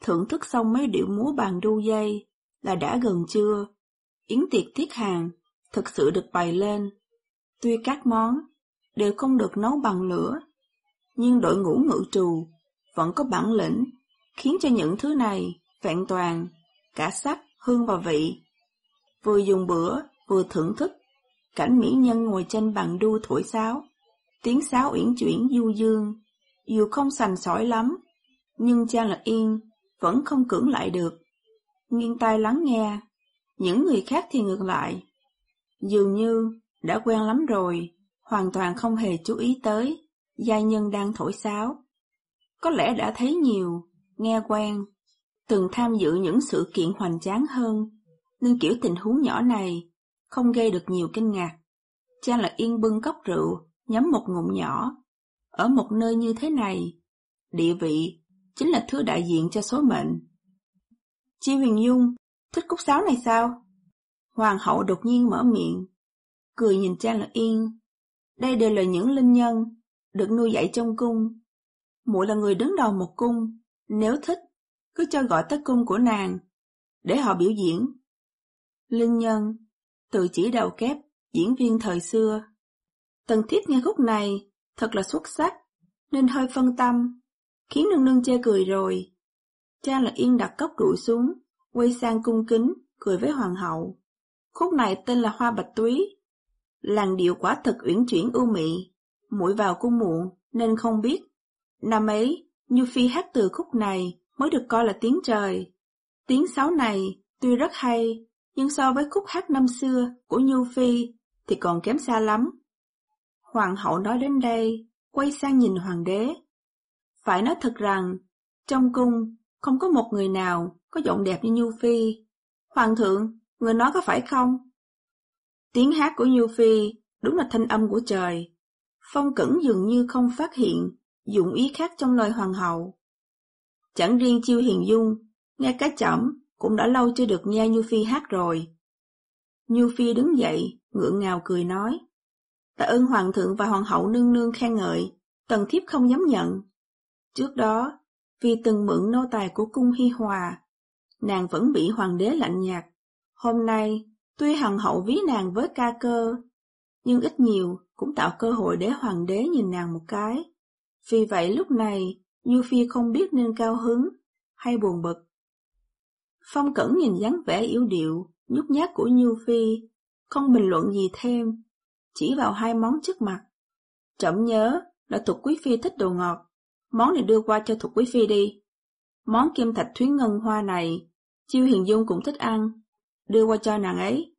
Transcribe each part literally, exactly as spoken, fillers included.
thưởng thức xong mấy điệu múa bàn đu dây là đã gần trưa. Yến tiệc thiết hàng thực sự được bày lên. Tuy các món đều không được nấu bằng lửa, nhưng đội ngũ ngự trù vẫn có bản lĩnh khiến cho những thứ này vẹn toàn cả sắc, hương và vị. Vừa dùng bữa vừa thưởng thức cảnh mỹ nhân ngồi trên bàn đu thổi sáo, tiếng sáo uyển chuyển du dương, dù không sành sỏi lắm, nhưng Trang Lạc Yên vẫn không cưỡng lại được. Nghiêng tai lắng nghe, những người khác thì ngược lại, dường như đã quen lắm rồi, hoàn toàn không hề chú ý tới giai nhân đang thổi sáo. Có lẽ đã thấy nhiều, nghe quen, từng tham dự những sự kiện hoành tráng hơn, nên kiểu tình huống nhỏ này không gây được nhiều kinh ngạc. Trang Lạc Yên bưng cốc rượu, nhắm một ngụm nhỏ. Ở một nơi như thế này, địa vị chính là thứ đại diện cho số mệnh. Chi Huyền Dung, thích khúc sáo này sao? Hoàng hậu đột nhiên mở miệng, cười nhìn Trang Lạc Yên. Đây đều là những linh nhân được nuôi dạy trong cung. Muội là người đứng đầu một cung, nếu thích, cứ cho gọi tới cung của nàng, để họ biểu diễn. Linh nhân, tự chỉ đầu kép, diễn viên thời xưa. Tần Thiếp nghe khúc này, thật là xuất sắc, nên hơi phân tâm, khiến nương nương chê cười rồi. Trang Lạc Yên đặt cốc rượu xuống, quay sang cung kính, cười với hoàng hậu. Khúc này tên là Hoa Bạch Túy. Làn điệu quả thực uyển chuyển ưu mị, muội vào cung muộn nên không biết. Năm ấy, Như Phi hát từ khúc này mới được coi là tiếng trời. Tiếng sáo này tuy rất hay, nhưng so với khúc hát năm xưa của Như Phi thì còn kém xa lắm. Hoàng hậu nói đến đây, quay sang nhìn hoàng đế. Phải nói thật rằng, trong cung không có một người nào có giọng đẹp như Như Phi. Hoàng thượng, người nói có phải không? Tiếng hát của Như Phi đúng là thanh âm của trời. Phong Cẩn dường như không phát hiện dụng ý khác trong lời hoàng hậu. Chẳng riêng Chiêu Hiền Dung, ngay cả trẫm cũng đã lâu chưa được nghe Như Phi hát rồi. Như Phi đứng dậy, ngượng ngào cười nói. Tạ ơn hoàng thượng và hoàng hậu nương nương khen ngợi, Tần Thiếp không dám nhận. Trước đó, vì từng mượn nô tài của cung Hi Hòa, nàng vẫn bị hoàng đế lạnh nhạt. Hôm nay, tuy hoàng hậu ví nàng với ca cơ, nhưng ít nhiều cũng tạo cơ hội để hoàng đế nhìn nàng một cái. Vì vậy lúc này, Như Phi không biết nên cao hứng hay buồn bực. Phong Cẩn nhìn dáng vẻ yếu điệu, nhút nhát của Như Phi, không bình luận gì thêm, chỉ vào hai món trước mặt. Trẫm nhớ là Thục Quý Phi thích đồ ngọt, món này đưa qua cho Thục Quý Phi đi. Món kim thạch thúy ngân hoa này, Chiêu Hiền Dung cũng thích ăn, đưa qua cho nàng ấy.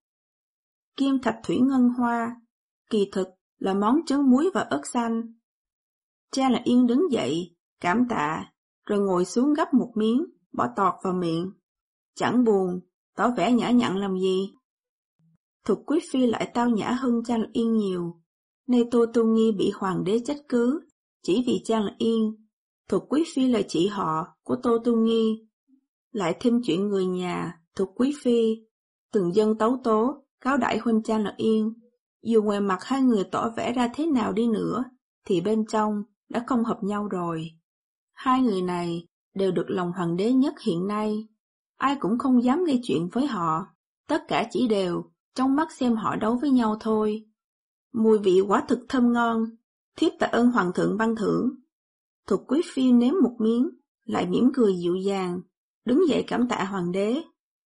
Kim thạch thủy ngân hoa, kỳ thực là món trứng muối và ớt xanh. Cha là Yên đứng dậy, cảm tạ, rồi ngồi xuống gắp một miếng, bỏ tọt vào miệng. Chẳng buồn, tỏ vẻ nhã nhặn làm gì. Thục Quý Phi lại tao nhã hơn Trang Lạc Yên nhiều. Nay Tô Tu Nghi bị hoàng đế trách cứ, chỉ vì Trang Lạc Yên. Thục Quý Phi là chị họ của Tô Tu Nghi. Lại thêm chuyện người nhà, Thục Quý Phi, từng dân tấu tố, cáo đãi huynh Trang Lạc Yên. Dù ngoài mặt hai người tỏ vẻ ra thế nào đi nữa, thì bên trong đã không hợp nhau rồi. Hai người này đều được lòng hoàng đế nhất hiện nay. Ai cũng không dám gây chuyện với họ, tất cả chỉ đều trong mắt xem họ đấu với nhau thôi. Mùi vị quả thực thơm ngon, thiếp tạ ơn hoàng thượng ban thưởng. Thục Quý Phi nếm một miếng, lại mỉm cười dịu dàng, đứng dậy cảm tạ hoàng đế.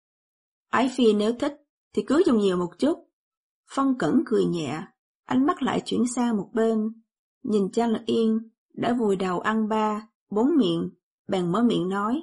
Ái Phi nếu thích, thì cứ dùng nhiều một chút. Phong Cẩn cười nhẹ, ánh mắt lại chuyển sang một bên, nhìn Trang Lạc Yên đã vùi đầu ăn ba, bốn miệng, bèn mở miệng nói.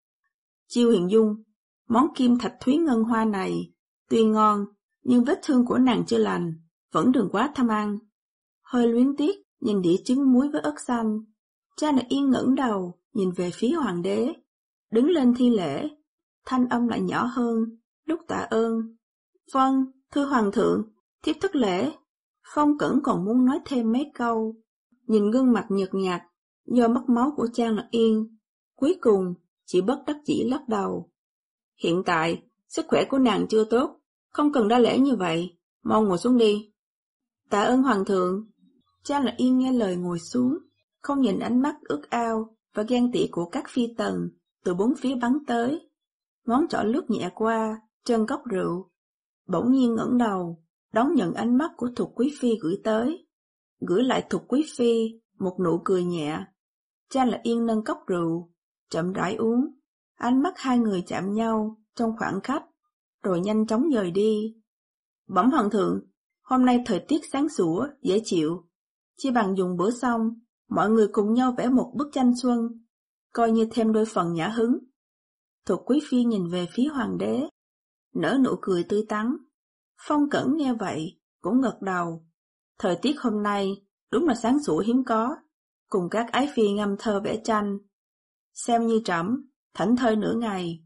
Chiêu Hiền Dung, món kim thạch thúy ngân hoa này, tuy ngon, nhưng vết thương của nàng chưa lành, vẫn đừng quá tham ăn. Hơi luyến tiếc, nhìn đĩa trứng muối với ớt xanh, Trang Lạc Yên ngẩng đầu, nhìn về phía hoàng đế, đứng lên thi lễ, thanh âm lại nhỏ hơn, lúc tạ ơn. Vâng, thưa hoàng thượng, thiếp thất lễ. Phong Cẩn còn muốn nói thêm mấy câu, nhìn gương mặt nhợt nhạt, do mất máu của Trang Lạc Yên, cuối cùng chỉ bất đắc dĩ lắc đầu. Hiện tại, sức khỏe của nàng chưa tốt, không cần đa lễ như vậy, mau ngồi xuống đi. Tạ ơn hoàng thượng. Trang Lạc Yên nghe lời ngồi xuống, không nhìn ánh mắt ước ao và ghen tị của các phi tần từ bốn phía bắn tới. Ngón trỏ lướt nhẹ qua chân cốc rượu, bỗng nhiên ngẩng đầu, đón nhận ánh mắt của Thục Quý Phi gửi tới. Gửi lại Thục Quý Phi một nụ cười nhẹ. Trang Lạc Yên nâng cốc rượu, chậm rãi uống. Ánh mắt hai người chạm nhau trong khoảng khắc, rồi nhanh chóng dời đi. Bẩm hoàng thượng, hôm nay thời tiết sáng sủa, dễ chịu. Chỉ bằng dùng bữa xong, mọi người cùng nhau vẽ một bức tranh xuân, coi như thêm đôi phần nhã hứng. Thục Quý Phi nhìn về phía hoàng đế, nở nụ cười tươi tắn. Phong Cẩn nghe vậy, cũng gật đầu. Thời tiết hôm nay đúng là sáng sủa hiếm có, cùng các ái phi ngâm thơ vẽ tranh. Xem như trẫm thảnh thơi nửa ngày.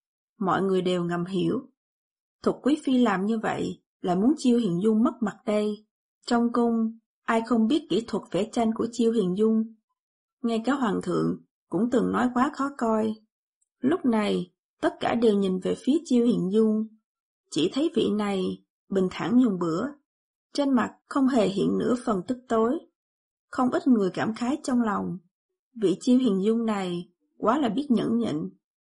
Mọi người đều ngầm hiểu. Thục Quý Phi làm như vậy là muốn Chiêu Hiền Dung mất mặt đây. Trong cung, ai không biết kỹ thuật vẽ tranh của Chiêu Hiền Dung. Ngay cả hoàng thượng cũng từng nói quá khó coi. Lúc này, tất cả đều nhìn về phía Chiêu Hiền Dung. Chỉ thấy vị này bình thản dùng bữa, trên mặt không hề hiện nửa phần tức tối. Không ít người cảm khái trong lòng. Vị Chiêu Hiền Dung này quá là biết nhẫn nhịn.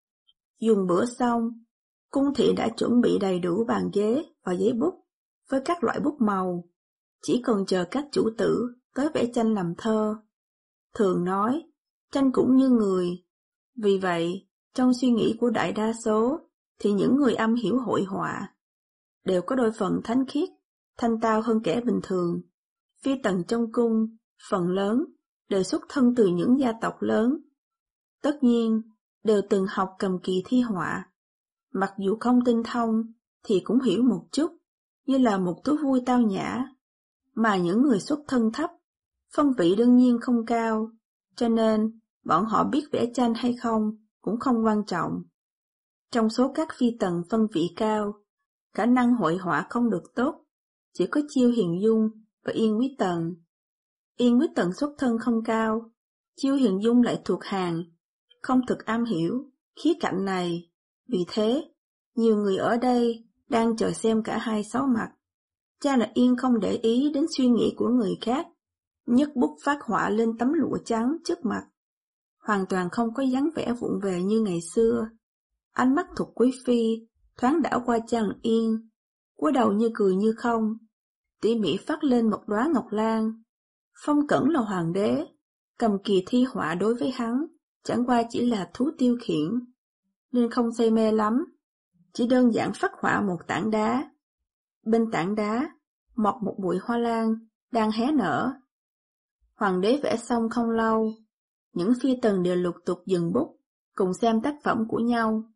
Dùng bữa xong, cung thị đã chuẩn bị đầy đủ bàn ghế và giấy bút với các loại bút màu, chỉ còn chờ các chủ tử tới vẽ tranh làm thơ. Thường nói, tranh cũng như người. Vì vậy, trong suy nghĩ của đại đa số, thì những người am hiểu hội họa đều có đôi phần thánh khiết, thanh tao hơn kẻ bình thường. Phi tần trong cung, phần lớn đều xuất thân từ những gia tộc lớn. Tất nhiên, đều từng học cầm kỳ thi họa. Mặc dù không tinh thông, thì cũng hiểu một chút, như là một thú vui tao nhã. Mà những người xuất thân thấp, phong vị đương nhiên không cao, cho nên bọn họ biết vẽ tranh hay không cũng không quan trọng. Trong số các phi tần phân vị cao, khả năng hội họa không được tốt, chỉ có Chiêu Hiền Dung và Yên Quý Tần. Yên Quý Tần xuất thân không cao, Chiêu Hiền Dung lại thuộc hàng, không thực am hiểu khía cạnh này. Vì thế, nhiều người ở đây đang chờ xem cả hai sáu mặt. Trang Lạc Yên không để ý đến suy nghĩ của người khác, nhấc bút phát họa lên tấm lụa trắng trước mặt. Hoàn toàn không có dáng vẻ vụng về như ngày xưa. Ánh mắt Thục Quý Phi thoáng đảo qua Trang Lạc Yên, cúi đầu như cười như không, tỉ mỉ phát lên một đóa ngọc lan. Phong Cẩn là hoàng đế, cầm kỳ thi họa đối với hắn chẳng qua chỉ là thú tiêu khiển, nên không say mê lắm, chỉ đơn giản phát họa một tảng đá. Bên tảng đá, mọc một bụi hoa lan đang hé nở. Hoàng đế vẽ xong không lâu, những phi tần đều lục tục dừng bút, cùng xem tác phẩm của nhau.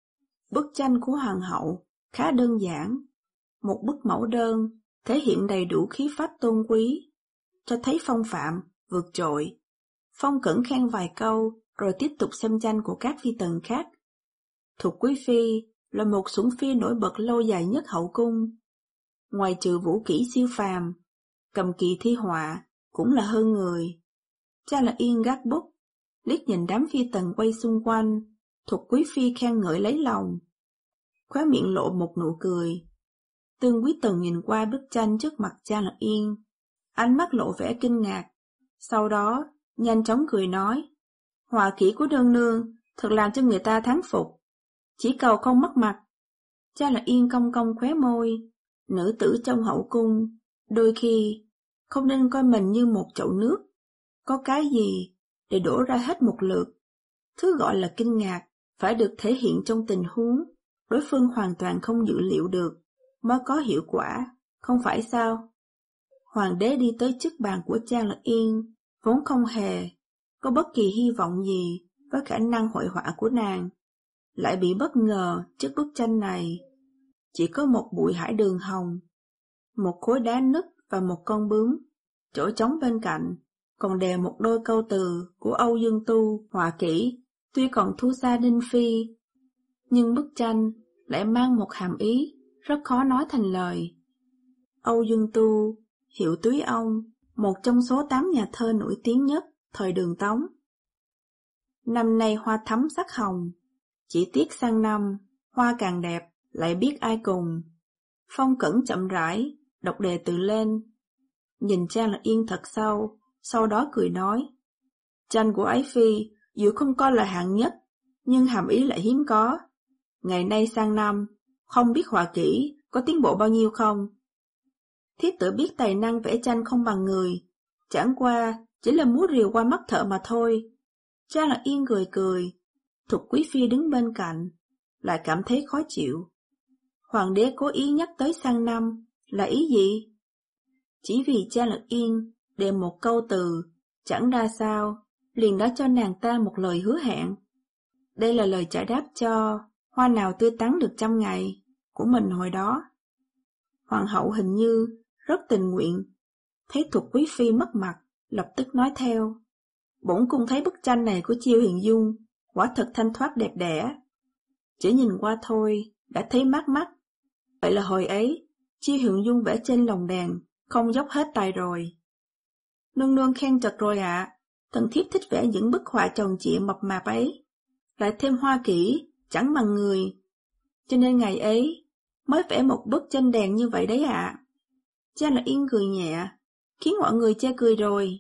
Bức tranh của hoàng hậu khá đơn giản, một bức mẫu đơn thể hiện đầy đủ khí phách tôn quý, cho thấy phong phạm vượt trội. Phong Cẩn khen vài câu rồi tiếp tục xem tranh của các phi tần khác. Thục Quý Phi là một sủng phi nổi bật lâu dài nhất hậu cung. Ngoài trừ vũ kỹ siêu phàm, cầm kỳ thi họa cũng là hơn người. Trang Lạc Yên gác bút, liếc nhìn đám phi tần quay xung quanh. Thục Quý Phi khen ngợi lấy lòng, khóe miệng lộ một nụ cười. Tương Quý Tần nhìn qua bức tranh trước mặt Trang Lạc Yên, ánh mắt lộ vẻ kinh ngạc. Sau đó, nhanh chóng cười nói, họa kỹ của nương nương thật làm cho người ta thán phục, chỉ cầu không mất mặt. Trang Lạc Yên cong cong khóe môi, nữ tử trong hậu cung, đôi khi không nên coi mình như một chậu nước, có cái gì để đổ ra hết một lượt. Thứ gọi là kinh ngạc phải được thể hiện trong tình huống đối phương hoàn toàn không dự liệu được mới có hiệu quả, không phải sao? Hoàng đế đi tới trước bàn của Trang Lạc Yên, vốn không hề có bất kỳ hy vọng gì với khả năng hội họa của nàng, lại bị bất ngờ trước bức tranh này. Chỉ có một bụi hải đường hồng, một khối đá nứt và một con bướm. Chỗ trống bên cạnh còn đè một đôi câu từ của Âu Dương Tu họa kỹ, tuy còn thua xa Ninh Phi, nhưng bức tranh lại mang một hàm ý rất khó nói thành lời. Âu Dương Tu, hiệu Túy Ông, một trong số tám nhà thơ nổi tiếng nhất thời Đường Tống. Năm nay hoa thắm sắc hồng, chỉ tiếc sang năm hoa càng đẹp, lại biết ai cùng. Phong Cẩn chậm rãi đọc đề từ lên, nhìn Trang Lạc Yên thật sâu, sau đó cười nói, tranh của ái phi dù không coi là hạng nhất, nhưng hàm ý lại hiếm có. Ngày nay sang năm, không biết họa kỹ có tiến bộ bao nhiêu không? Thiếp tự biết tài năng vẽ tranh không bằng người, chẳng qua chỉ là múa rìu qua mắt thợ mà thôi. Trang Lạc Yên cười cười, Thục Quý Phi đứng bên cạnh, lại cảm thấy khó chịu. Hoàng đế cố ý nhắc tới sang năm, là ý gì? Chỉ vì Trang Lạc Yên đề một câu từ, chẳng ra sao, liền đã cho nàng ta một lời hứa hẹn. Đây là lời trả đáp cho hoa nào tươi tắn được trăm ngày của mình hồi đó. Hoàng hậu hình như rất tình nguyện, thấy Thục Quý Phi mất mặt, lập tức nói theo. Bổn cung thấy bức tranh này của Chiêu Hiền Dung quả thật thanh thoát đẹp đẽ. Chỉ nhìn qua thôi, đã thấy mát mắt. Vậy là hồi ấy, Chiêu Hiền Dung vẽ trên lồng đèn, không dốc hết tài rồi. Nương nương khen chật rồi ạ, à. Thần thiếp thích vẽ những bức họa tròn trịa mập mạp ấy, lại thêm hoa kỹ, chẳng bằng người. Cho nên ngày ấy, mới vẽ một bức trên đèn như vậy đấy ạ. À. Trang Lạc Yên cười nhẹ, khiến mọi người chê cười rồi.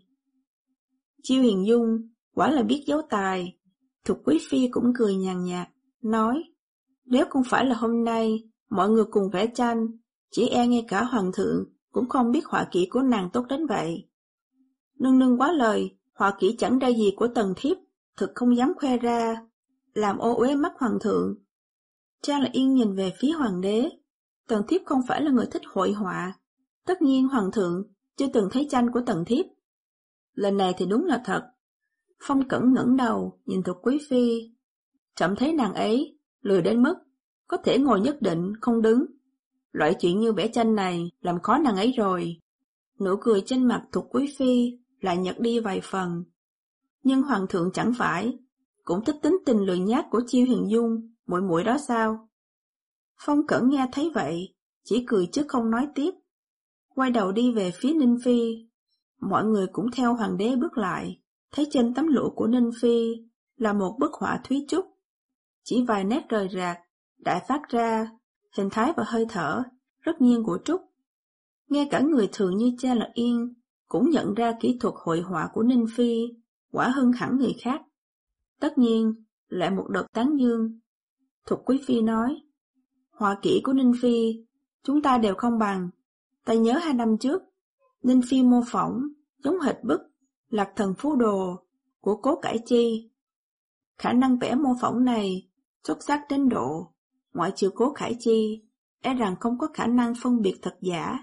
Chiêu Hiền Dung quả là biết giấu tài. Thục Quý Phi cũng cười nhàn nhạt, nói, nếu không phải là hôm nay mọi người cùng vẽ tranh, chỉ e ngay cả hoàng thượng cũng không biết họa kỹ của nàng tốt đến vậy. Nương nương quá lời, họa kỹ chẳng ra gì của tần thiếp, thực không dám khoe ra, làm ô uế mắt hoàng thượng. Trang Lạc Yên nhìn về phía hoàng đế, tần thiếp không phải là người thích hội họa, tất nhiên hoàng thượng chưa từng thấy tranh của tần thiếp. Lần này thì đúng là thật. Phong Cẩn ngẩng đầu nhìn Thục Quý Phi, chậm thấy nàng ấy lười đến mức có thể ngồi nhất định không đứng. Loại chuyện như vẽ tranh này làm khó nàng ấy rồi. Nụ cười trên mặt Thục Quý Phi lại nhợt đi vài phần. Nhưng hoàng thượng chẳng phải cũng thích tính tình lười nhác của Chiêu Hiền Dung muội muội đó sao? Phong Cẩn nghe thấy vậy, chỉ cười chứ không nói tiếp. Quay đầu đi về phía Ninh Phi. Mọi người cũng theo hoàng đế bước lại, thấy trên tấm lụa của Ninh Phi là một bức họa Thúy Trúc. Chỉ vài nét rời rạc, đã phát ra hình thái và hơi thở rất nhiên của Trúc. Ngay cả người thường như Trang Lạc Yên cũng nhận ra kỹ thuật hội họa của Ninh Phi quả hơn hẳn người khác. Tất nhiên, lại một đợt tán dương. Thục Quý Phi nói, họa kỹ của Ninh Phi chúng ta đều không bằng. Ta nhớ hai năm trước, Ninh Phi mô phỏng giống hệt bức Lạc Thần Phú Đồ của Cố Cải Chi. Khả năng vẽ mô phỏng này xuất sắc đến độ, ngoại trừ Cố Khải Chi, e rằng không có khả năng phân biệt thật giả.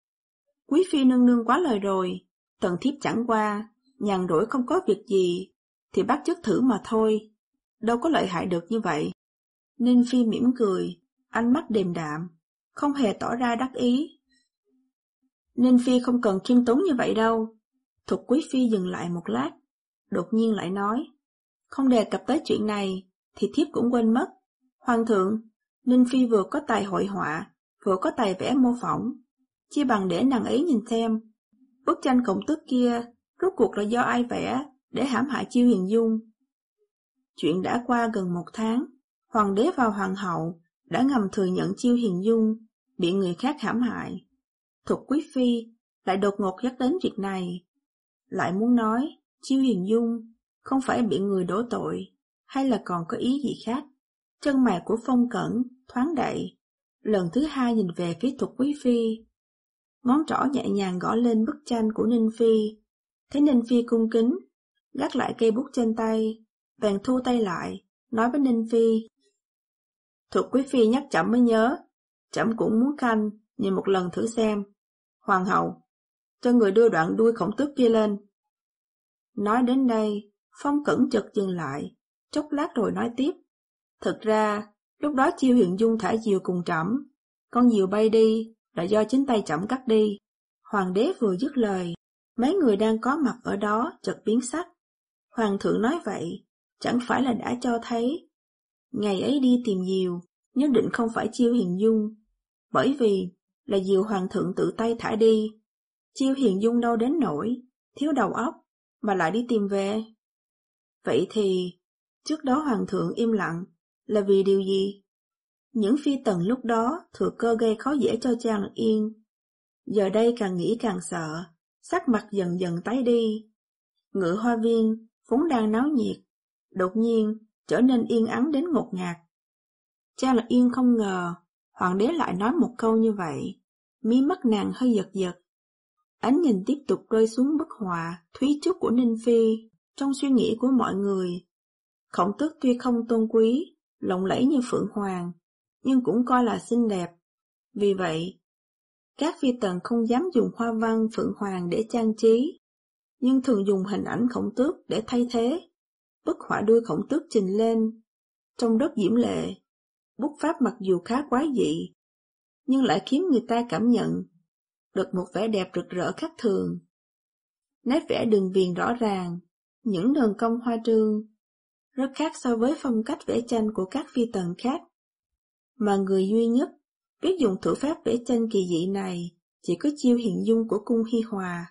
Quý Phi nương nương quá lời rồi, tần thiếp chẳng qua, nhàn rỗi không có việc gì, thì bắt chước thử mà thôi, đâu có lợi hại được như vậy. Ninh Phi mỉm cười, ánh mắt điềm đạm, không hề tỏ ra đắc ý. Ninh Phi không cần khiêm tốn như vậy đâu. Thục Quý Phi dừng lại một lát, đột nhiên lại nói, không đề cập tới chuyện này, thì thiếp cũng quên mất. Hoàng thượng, Ninh Phi vừa có tài hội họa, vừa có tài vẽ mô phỏng, chi bằng để nàng ấy nhìn xem, bức tranh Khổng Tước kia rốt cuộc là do ai vẽ để hãm hại Chiêu Hiền Dung. Chuyện đã qua gần một tháng, hoàng đế và hoàng hậu đã ngầm thừa nhận Chiêu Hiền Dung bị người khác hãm hại. Thục Quý Phi lại đột ngột nhắc đến việc này, lại muốn nói Chiêu Hiền Dung không phải bị người đổ tội, hay là còn có ý gì khác. Chân mày của Phong Cẩn thoáng đậy, lần thứ hai nhìn về phía Thục Quý Phi. Ngón trỏ nhẹ nhàng gõ lên bức tranh của Ninh Phi, thấy Ninh Phi cung kính, gác lại cây bút trên tay, bèn thu tay lại, nói với Ninh Phi. Thục Quý Phi nhắc trẫm mới nhớ, trẫm cũng muốn khanh nhìn một lần thử xem. Hoàng hậu, cho người đưa đoạn đuôi Khổng Tước kia lên. Nói đến đây, Phong Cẩn chợt dừng lại, chốc lát rồi nói tiếp. Thực ra, lúc đó Chiêu Hiền Dung thả diều cùng trẫm, con diều bay đi là do chính tay trẫm cắt đi. Hoàng đế vừa dứt lời, mấy người đang có mặt ở đó chợt biến sắc. Hoàng thượng nói vậy, chẳng phải là đã cho thấy ngày ấy đi tìm diều, nhất định không phải Chiêu Hiền Dung, bởi vì là diều hoàng thượng tự tay thả đi. Chiêu Hiền Dung đâu đến nỗi thiếu đầu óc mà lại đi tìm về. Vậy thì trước đó hoàng thượng im lặng là vì điều gì? Những phi tần lúc đó thừa cơ gây khó dễ cho Trang Lạc Yên, giờ đây càng nghĩ càng sợ, sắc mặt dần dần tái đi. Ngự hoa viên vốn đang náo nhiệt, đột nhiên trở nên yên ắng đến ngột ngạt. Cha là Yên không ngờ hoàng đế lại nói một câu như vậy, mí mắt nàng hơi giật giật. Ánh nhìn tiếp tục rơi xuống bức họa thúy trúc của Ninh Phi. Trong suy nghĩ của mọi người, Khổng Tước tuy không tôn quý, lộng lẫy như Phượng Hoàng, nhưng cũng coi là xinh đẹp. Vì vậy, các phi tần không dám dùng hoa văn Phượng Hoàng để trang trí, nhưng thường dùng hình ảnh Khổng Tước để thay thế. Bức họa đuôi Khổng Tước trình lên, trông rất diễm lệ. Bút pháp mặc dù khá quái dị, nhưng lại khiến người ta cảm nhận được một vẻ đẹp rực rỡ khác thường. Nét vẽ đường viền rõ ràng, những đường cong hoa trương, rất khác so với phong cách vẽ tranh của các phi tần khác. Mà người duy nhất biết dùng thủ pháp vẽ tranh kỳ dị này chỉ có Chiêu Hiền Dung của cung Hi Hòa.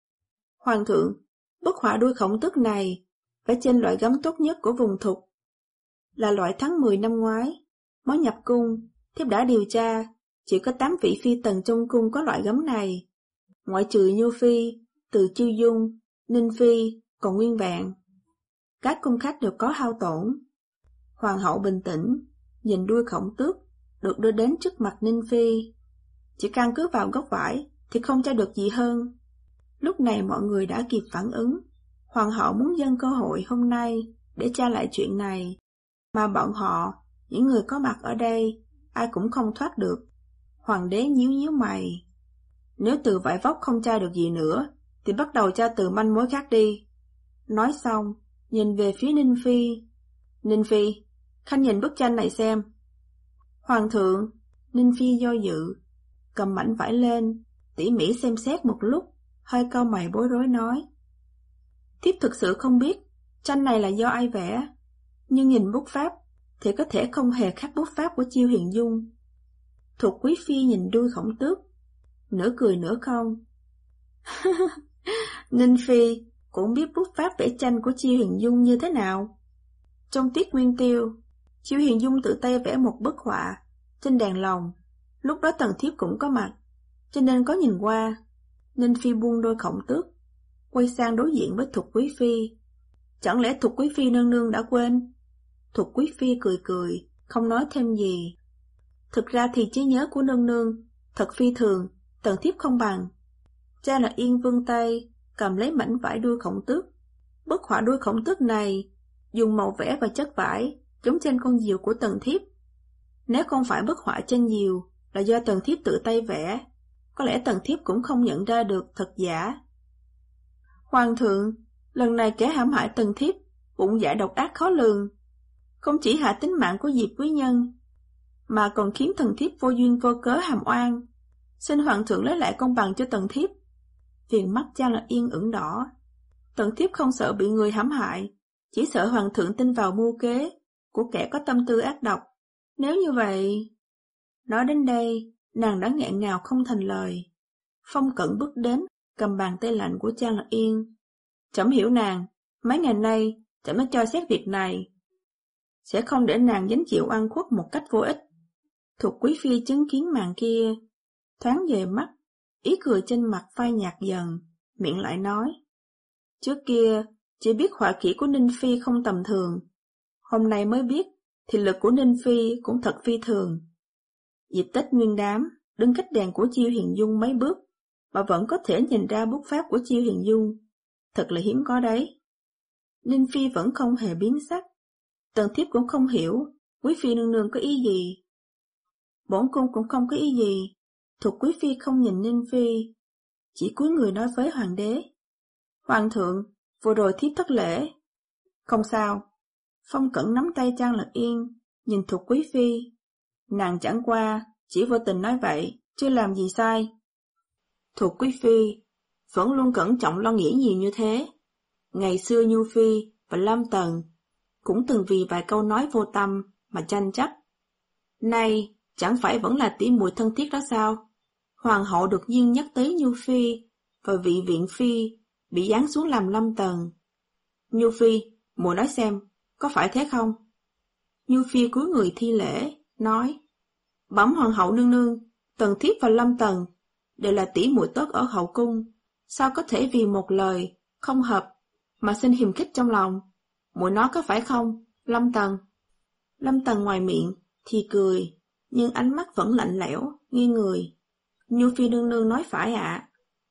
Hoàng thượng, bức họa đuôi Khổng Tước này vẽ trên loại gấm tốt nhất của vùng Thục, là loại tháng mười năm ngoái. Mới nhập cung, thiếp đã điều tra, chỉ có tám vị phi tần trong cung có loại gấm này, ngoại trừ Nhu Phi, Từ Chiêu Dung, Ninh Phi còn nguyên vẹn. Các cung khách đều có hao tổn. Hoàng hậu bình tĩnh, nhìn đuôi Khổng Tước được đưa đến trước mặt Ninh Phi. Chỉ căn cứ vào gốc vải thì không tra được gì hơn. Lúc này mọi người đã kịp phản ứng. Hoàng hậu muốn dâng cơ hội hôm nay để tra lại chuyện này, mà bọn họ, những người có mặt ở đây, ai cũng không thoát được. Hoàng đế nhíu nhíu mày. Nếu từ vải vóc không tra được gì nữa, thì bắt đầu tra từ manh mối khác đi. Nói xong, nhìn về phía Ninh Phi. Ninh Phi, khanh nhìn bức tranh này xem. Hoàng thượng, Ninh Phi do dự, cầm mảnh vải lên, tỉ mỉ xem xét một lúc, hơi cau mày bối rối nói. Thiếp thực sự không biết tranh này là do ai vẽ, nhưng nhìn bút pháp thì có thể không hề khác bút pháp của Chiêu Hiền Dung. Thục quý phi nhìn đuôi Khổng Tước, nửa cười nửa không. Ninh Phi cũng biết bút pháp vẽ tranh của Chiêu Hiền Dung như thế nào. Trong tiết nguyên tiêu, Chiêu Hiền Dung tự tay vẽ một bức họa trên đèn lồng, lúc đó Tần thiếp cũng có mặt, cho nên có nhìn qua. Ninh Phi buông đôi Khổng Tước, quay sang đối diện với Thục quý phi. Chẳng lẽ Thục quý phi nương nương đã quên? Thục quý phi cười cười, không nói thêm gì. Thực ra thì trí nhớ của nương nương thật phi thường, Tần thiếp không bằng. Cha là Yên vươn tay, cầm lấy mảnh vải đuôi Khổng Tước. Bức họa đuôi Khổng Tước này dùng màu vẽ và chất vải giống trên con diều của Tần thiếp. Nếu không phải bức họa trên diều là do Tần thiếp tự tay vẽ, có lẽ Tần thiếp cũng không nhận ra được thật giả. Hoàng thượng, lần này kẻ hãm hại Tần thiếp bụng dạ độc ác khó lường, không chỉ hạ tính mạng của Diệp quý nhân, mà còn khiến Tần thiếp vô duyên vô cớ hàm oan. Xin hoàng thượng lấy lại công bằng cho Tần thiếp. Viền mắt Cha là Yên ửng đỏ. Tần thiếp không sợ bị người hãm hại, chỉ sợ hoàng thượng tin vào mưu kế của kẻ có tâm tư ác độc. Nếu như vậy... Nói đến đây, nàng đã nghẹn ngào không thành lời. Phong Cẩn bước đến, cầm bàn tay lạnh của Cha là Yên. Trẫm hiểu nàng, mấy ngày nay trẫm đã cho xét việc này, sẽ không để nàng gánh chịu oan khuất một cách vô ích. Thục quý phi chứng kiến màn kia, thoáng về mắt, ý cười trên mặt phai nhạt dần, miệng lại nói. Trước kia, chỉ biết họa kỹ của Ninh Phi không tầm thường. Hôm nay mới biết, thì lực của Ninh Phi cũng thật phi thường. Dịp Tết Nguyên Đám, đứng cách đèn của Chiêu Hiền Dung mấy bước, mà vẫn có thể nhìn ra bút pháp của Chiêu Hiền Dung. Thật là hiếm có đấy. Ninh Phi vẫn không hề biến sắc. Tần thiếp cũng không hiểu, quý phi nương nương có ý gì. Bổn cung cũng không có ý gì. Thục quý phi không nhìn Ninh Phi, chỉ cúi người nói với hoàng đế. Hoàng thượng, vừa rồi thiếp thất lễ. Không sao. Phong Cẩn nắm tay Trang Lật Yên, nhìn Thục quý phi. Nàng chẳng qua, chỉ vô tình nói vậy, chưa làm gì sai. Thục quý phi vẫn luôn cẩn trọng lo nghĩ nhiều như thế. Ngày xưa Nhu Phi và Lâm Tần cũng từng vì vài câu nói vô tâm mà tranh chấp. Nay, chẳng phải vẫn là tỉ muội thân thiết đó sao? Hoàng hậu đột nhiên nhắc tới Nhu Phi và vị viện phi bị giáng xuống làm Lâm Tần. Nhu Phi, muội nói xem, có phải thế không? Nhu Phi cúi người thi lễ, nói. Bẩm hoàng hậu nương nương, Tần thiếp và Lâm Tần đều là tỉ muội tốt ở hậu cung, sao có thể vì một lời không hợp mà sinh hiềm khích trong lòng? Muội nói có phải không? Lâm Tần. Lâm Tần ngoài miệng thì cười, nhưng ánh mắt vẫn lạnh lẽo, nghiêng người. Nhu Phi nương nương nói phải ạ.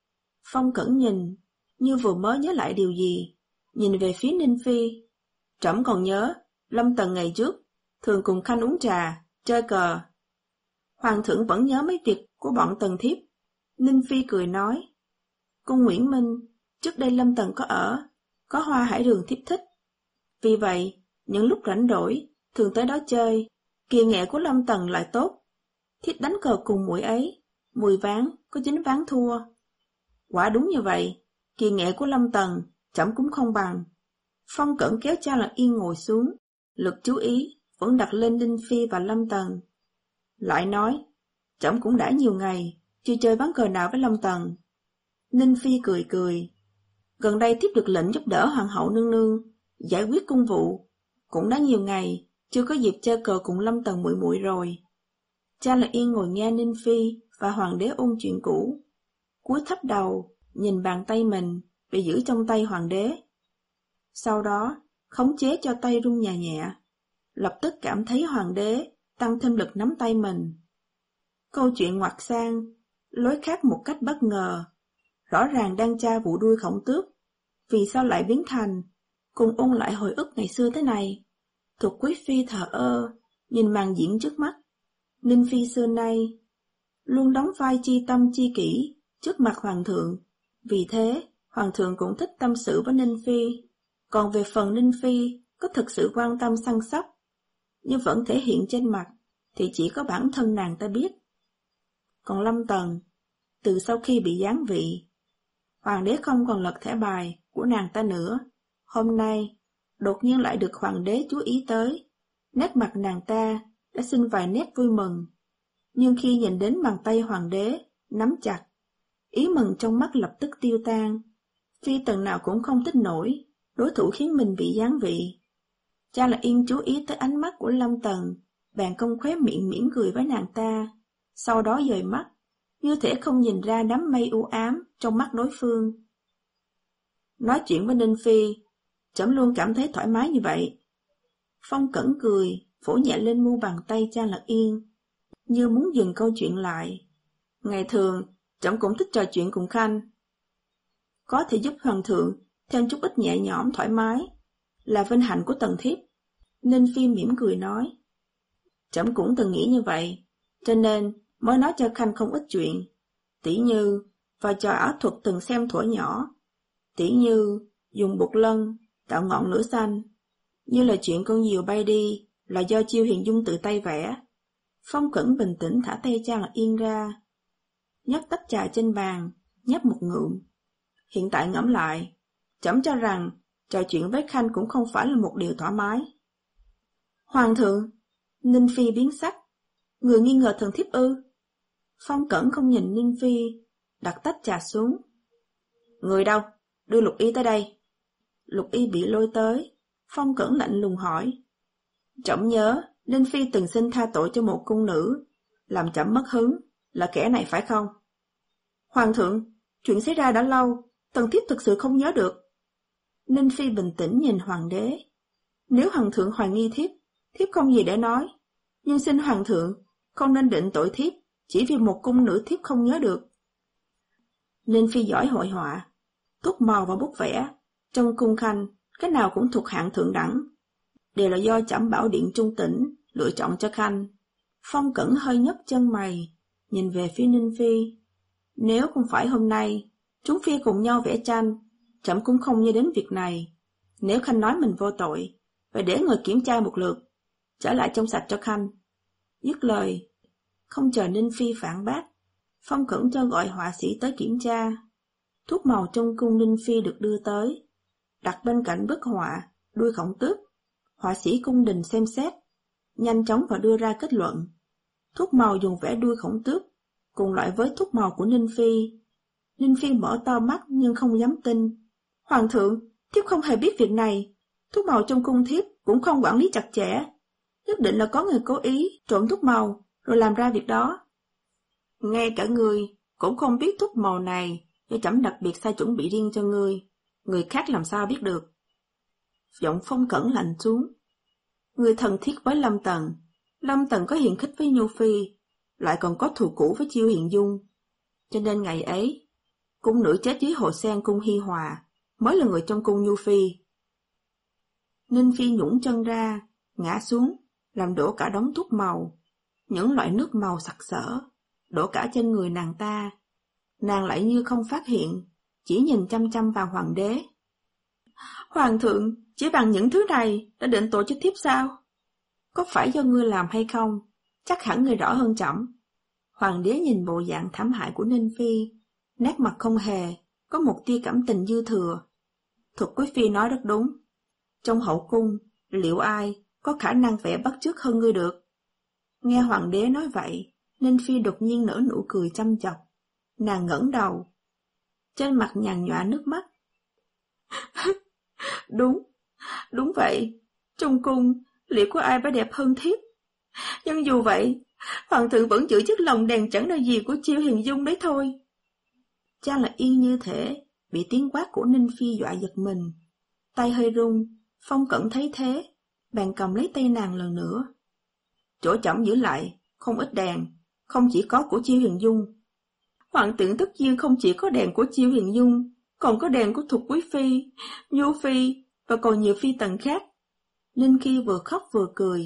Phong Cẩn nhìn, như vừa mới nhớ lại điều gì, nhìn về phía Ninh Phi. Trẫm còn nhớ, Lâm Tần ngày trước, thường cùng Khanh uống trà, chơi cờ. Hoàng thượng vẫn nhớ mấy việc của bọn Tần thiếp. Ninh Phi cười nói. Cung Nguyễn Minh, trước đây Lâm Tần có ở, có hoa hải đường thiếp thích. Vì vậy, những lúc rảnh rỗi, thường tới đó chơi, kỳ nghệ của Lâm Tần lại tốt. Thiếp đánh cờ cùng muội ấy, mười ván, có chín ván thua. Quả đúng như vậy, kỳ nghệ của Lâm Tần, trẫm cũng không bằng. Phong Cẩn kéo Cha Lật Yên ngồi xuống, lực chú ý vẫn đặt lên Ninh Phi và Lâm Tần. Lại nói, trẫm cũng đã nhiều ngày, chưa chơi ván cờ nào với Lâm Tần. Ninh Phi cười cười. Gần đây thiếp được lệnh giúp đỡ hoàng hậu nương nương, giải quyết công vụ, cũng đã nhiều ngày, chưa có dịp chơi cờ cùng Lâm Tần muội muội rồi. Cha Lật Yên ngồi nghe Ninh Phi và hoàng đế ôn chuyện cũ, cúi thấp đầu, nhìn bàn tay mình bị giữ trong tay hoàng đế. Sau đó, khống chế cho tay rung nhẹ nhẹ, lập tức cảm thấy hoàng đế tăng thêm lực nắm tay mình. Câu chuyện ngoặt sang, lối khác một cách bất ngờ. Rõ ràng đang tra vụ đuôi Khổng Tước, vì sao lại biến thành, cùng ôn lại hồi ức ngày xưa thế này. Thục quý phi thờ ơ, nhìn màn diễn trước mắt. Ninh Phi xưa nay, luôn đóng vai chi tâm chi kỷ trước mặt hoàng thượng. Vì thế, hoàng thượng cũng thích tâm sự với Ninh Phi. Còn về phần Ninh Phi có thực sự quan tâm săn sóc, nhưng vẫn thể hiện trên mặt, thì chỉ có bản thân nàng ta biết. Còn Lâm Tần, từ sau khi bị giáng vị, hoàng đế không còn lật thẻ bài của nàng ta nữa. Hôm nay, đột nhiên lại được hoàng đế chú ý tới. Nét mặt nàng ta đã sinh vài nét vui mừng. Nhưng khi nhìn đến bàn tay hoàng đế nắm chặt, ý mừng trong mắt lập tức tiêu tan. Phi tần nào cũng không thích nổi đối thủ khiến mình bị giáng vị. Cha Lật Yên chú ý tới ánh mắt của Lâm Tần, bèn cong khóe miệng mỉm cười với nàng ta, sau đó dời mắt, như thể không nhìn ra đám mây u ám trong mắt đối phương. Nói chuyện với Ninh Phi, trẫm luôn cảm thấy thoải mái như vậy. Phong Cẩn cười, vỗ nhẹ lên mu bàn tay Cha Lật Yên, như muốn dừng câu chuyện lại. Ngày thường, trẫm cũng thích trò chuyện cùng Khanh. Có thể giúp hoàng thượng thêm chút ít nhẹ nhõm thoải mái, là vinh hạnh của Tần thiếp. Ninh Phi mỉm cười nói. Trẫm cũng từng nghĩ như vậy, cho nên mới nói cho Khanh không ít chuyện. Tỉ như, và trò ảo thuật từng xem thuở nhỏ. Tỉ như, dùng bột lân, tạo ngọn lửa xanh. Như là chuyện con diều bay đi, là do Chiêu Hiền Dung tự tay vẽ. Phong Cẩn bình tĩnh thả tay Cha Lật Yên ra, nhấc tách trà trên bàn, nhấp một ngụm. Hiện tại ngẫm lại, trẫm cho rằng trò chuyện với Khanh cũng không phải là một điều thoải mái. Hoàng thượng, Ninh Phi biến sắc, người nghi ngờ thần thiếp ư? Phong Cẩn không nhìn Ninh Phi, đặt tách trà xuống. Người đâu? Đưa Lục Y tới đây. Lục Y bị lôi tới, Phong Cẩn lạnh lùng hỏi. Trẫm nhớ, Ninh Phi từng xin tha tội cho một cung nữ, làm trẫm mất hứng, là kẻ này phải không? Hoàng thượng, chuyện xảy ra đã lâu, tần thiếp thực sự không nhớ được. Ninh Phi bình tĩnh nhìn hoàng đế. Nếu hoàng thượng hoài nghi thiếp, thiếp không gì để nói, nhưng xin hoàng thượng không nên định tội thiếp chỉ vì một cung nữ thiếp không nhớ được. Ninh Phi giỏi hội họa, thuốc màu và bút vẽ, trong cung Khanh cái nào cũng thuộc hạng thượng đẳng, đều là do trẫm Bảo Điện Trung Tĩnh lựa chọn cho Khanh. Phong Cẩn hơi nhấc chân mày, nhìn về phía Ninh Phi. Nếu không phải hôm nay chúng Phi cùng nhau vẽ tranh, trẫm cũng không nhớ đến việc này. Nếu Khanh nói mình vô tội, phải để người kiểm tra một lượt, trở lại trong sạch cho Khanh. Dứt lời, không chờ Ninh Phi phản bác, Phong Cẩn cho gọi họa sĩ tới kiểm tra. Thuốc màu trong cung Ninh Phi được đưa tới, đặt bên cạnh bức họa đuôi Khổng Tước. Họa sĩ cung đình xem xét, nhanh chóng và đưa ra kết luận. Thuốc màu dùng vẽ đuôi Khổng Tước, cùng loại với thuốc màu của Ninh Phi. Ninh Phi mở to mắt nhưng không dám tin. Hoàng thượng, thiếp không hề biết việc này. Thuốc màu trong cung thiếp cũng không quản lý chặt chẽ. Nhất định là có người cố ý trộn thuốc màu rồi làm ra việc đó. Ngay cả ngươi cũng không biết thuốc màu này do trẫm đặc biệt sai chuẩn bị riêng cho ngươi. Người khác làm sao biết được? Giọng Phong Cẩn lạnh xuống. Người thân thiết với Lâm Tần, Lâm Tần có hiềm khích với Nhu Phi, lại còn có thù cũ với Chiêu Hiền Dung. Cho nên ngày ấy, cung nữ chết dưới hồ sen cung Hi Hòa mới là người trong cung Nhu Phi. Ninh Phi nhũng chân ra, ngã xuống, làm đổ cả đống thuốc màu, những loại nước màu sặc sỡ, đổ cả trên người nàng ta. Nàng lại như không phát hiện, chỉ nhìn chăm chăm vào hoàng đế. Hoàng thượng, chỉ bằng những thứ này đã định tội cho thiếp sao? Có phải do ngươi làm hay không? Chắc hẳn ngươi rõ hơn trẫm. Hoàng đế nhìn bộ dạng thảm hại của Ninh Phi, nét mặt không hề có một tia cảm tình dư thừa. Thuật quý phi nói rất đúng. Trong hậu cung, liệu ai có khả năng vẽ bắt chước hơn ngươi được? Nghe hoàng đế nói vậy, Ninh Phi đột nhiên nở nụ cười chăm chọc. Nàng ngẩng đầu, trên mặt nhàn nhọa nước mắt. Đúng, đúng vậy. Trong cung, liệu có ai phải đẹp hơn thiếp? Nhưng dù vậy, hoàng thượng vẫn giữ chiếc lồng đèn chẳng là gì của Chiêu Hiền Dung đấy thôi. Cha là Yên như thể bị tiếng quát của Ninh Phi dọa giật mình, tay hơi run. Phong Cẩn thấy thế, bèn cầm lấy tay nàng lần nữa. Chỗ trẫm giữ lại không ít đèn, không chỉ có của Chiêu Hiền Dung. Hoàng thượng tất nhiên không chỉ có đèn của Chiêu Hiền Dung, còn có đèn của Thục Quý Phi, Nhu Phi và còn nhiều phi tần khác. Ninh Khi vừa khóc vừa cười.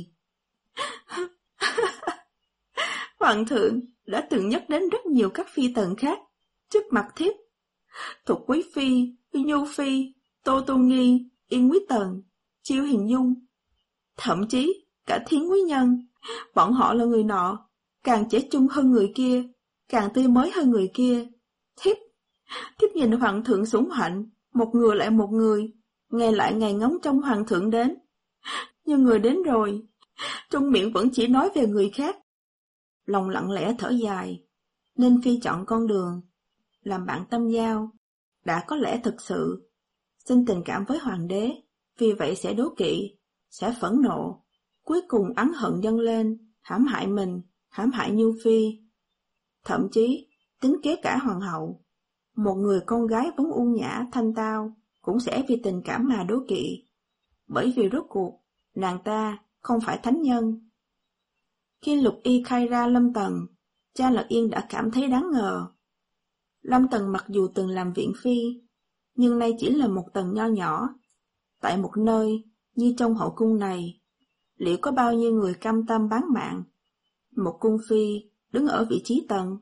Hoàng thượng đã từng nhắc đến rất nhiều các phi tần khác trước mặt thiếp. Thục Quý Phi, Nhu Phi, Tô Tu Nghi, Yên Quý Tần, Chiêu Hiền Dung. Thậm chí cả Thiến Quý Nhân, bọn họ là người nọ, càng trẻ trung hơn người kia, càng tươi mới hơn người kia. Thiếp, thiếp nhìn hoàng thượng sủng hạnh, một người lại một người, ngày lại ngày ngóng trông hoàng thượng đến. Nhưng người đến rồi, trong miệng vẫn chỉ nói về người khác. Lòng lặng lẽ thở dài, nên Phi chọn con đường làm bạn tâm giao, đã có lẽ thực sự sinh tình cảm với hoàng đế, vì vậy sẽ đố kỵ, sẽ phẫn nộ, cuối cùng oán hận dâng lên, hãm hại mình, hãm hại Nhu Phi. Thậm chí tính kế cả hoàng hậu, một người con gái vốn ưu nhã thanh tao cũng sẽ vì tình cảm mà đố kỵ, bởi vì rốt cuộc nàng ta không phải thánh nhân. Khi Lục Y khai ra Lâm Tần, cha Lạc Yên đã cảm thấy đáng ngờ. Lâm Tần mặc dù từng làm viện phi, nhưng nay chỉ là một tầng nho nhỏ. Tại một nơi như trong hậu cung này, liệu có bao nhiêu người cam tâm bán mạng? Một cung phi đứng ở vị trí tầng.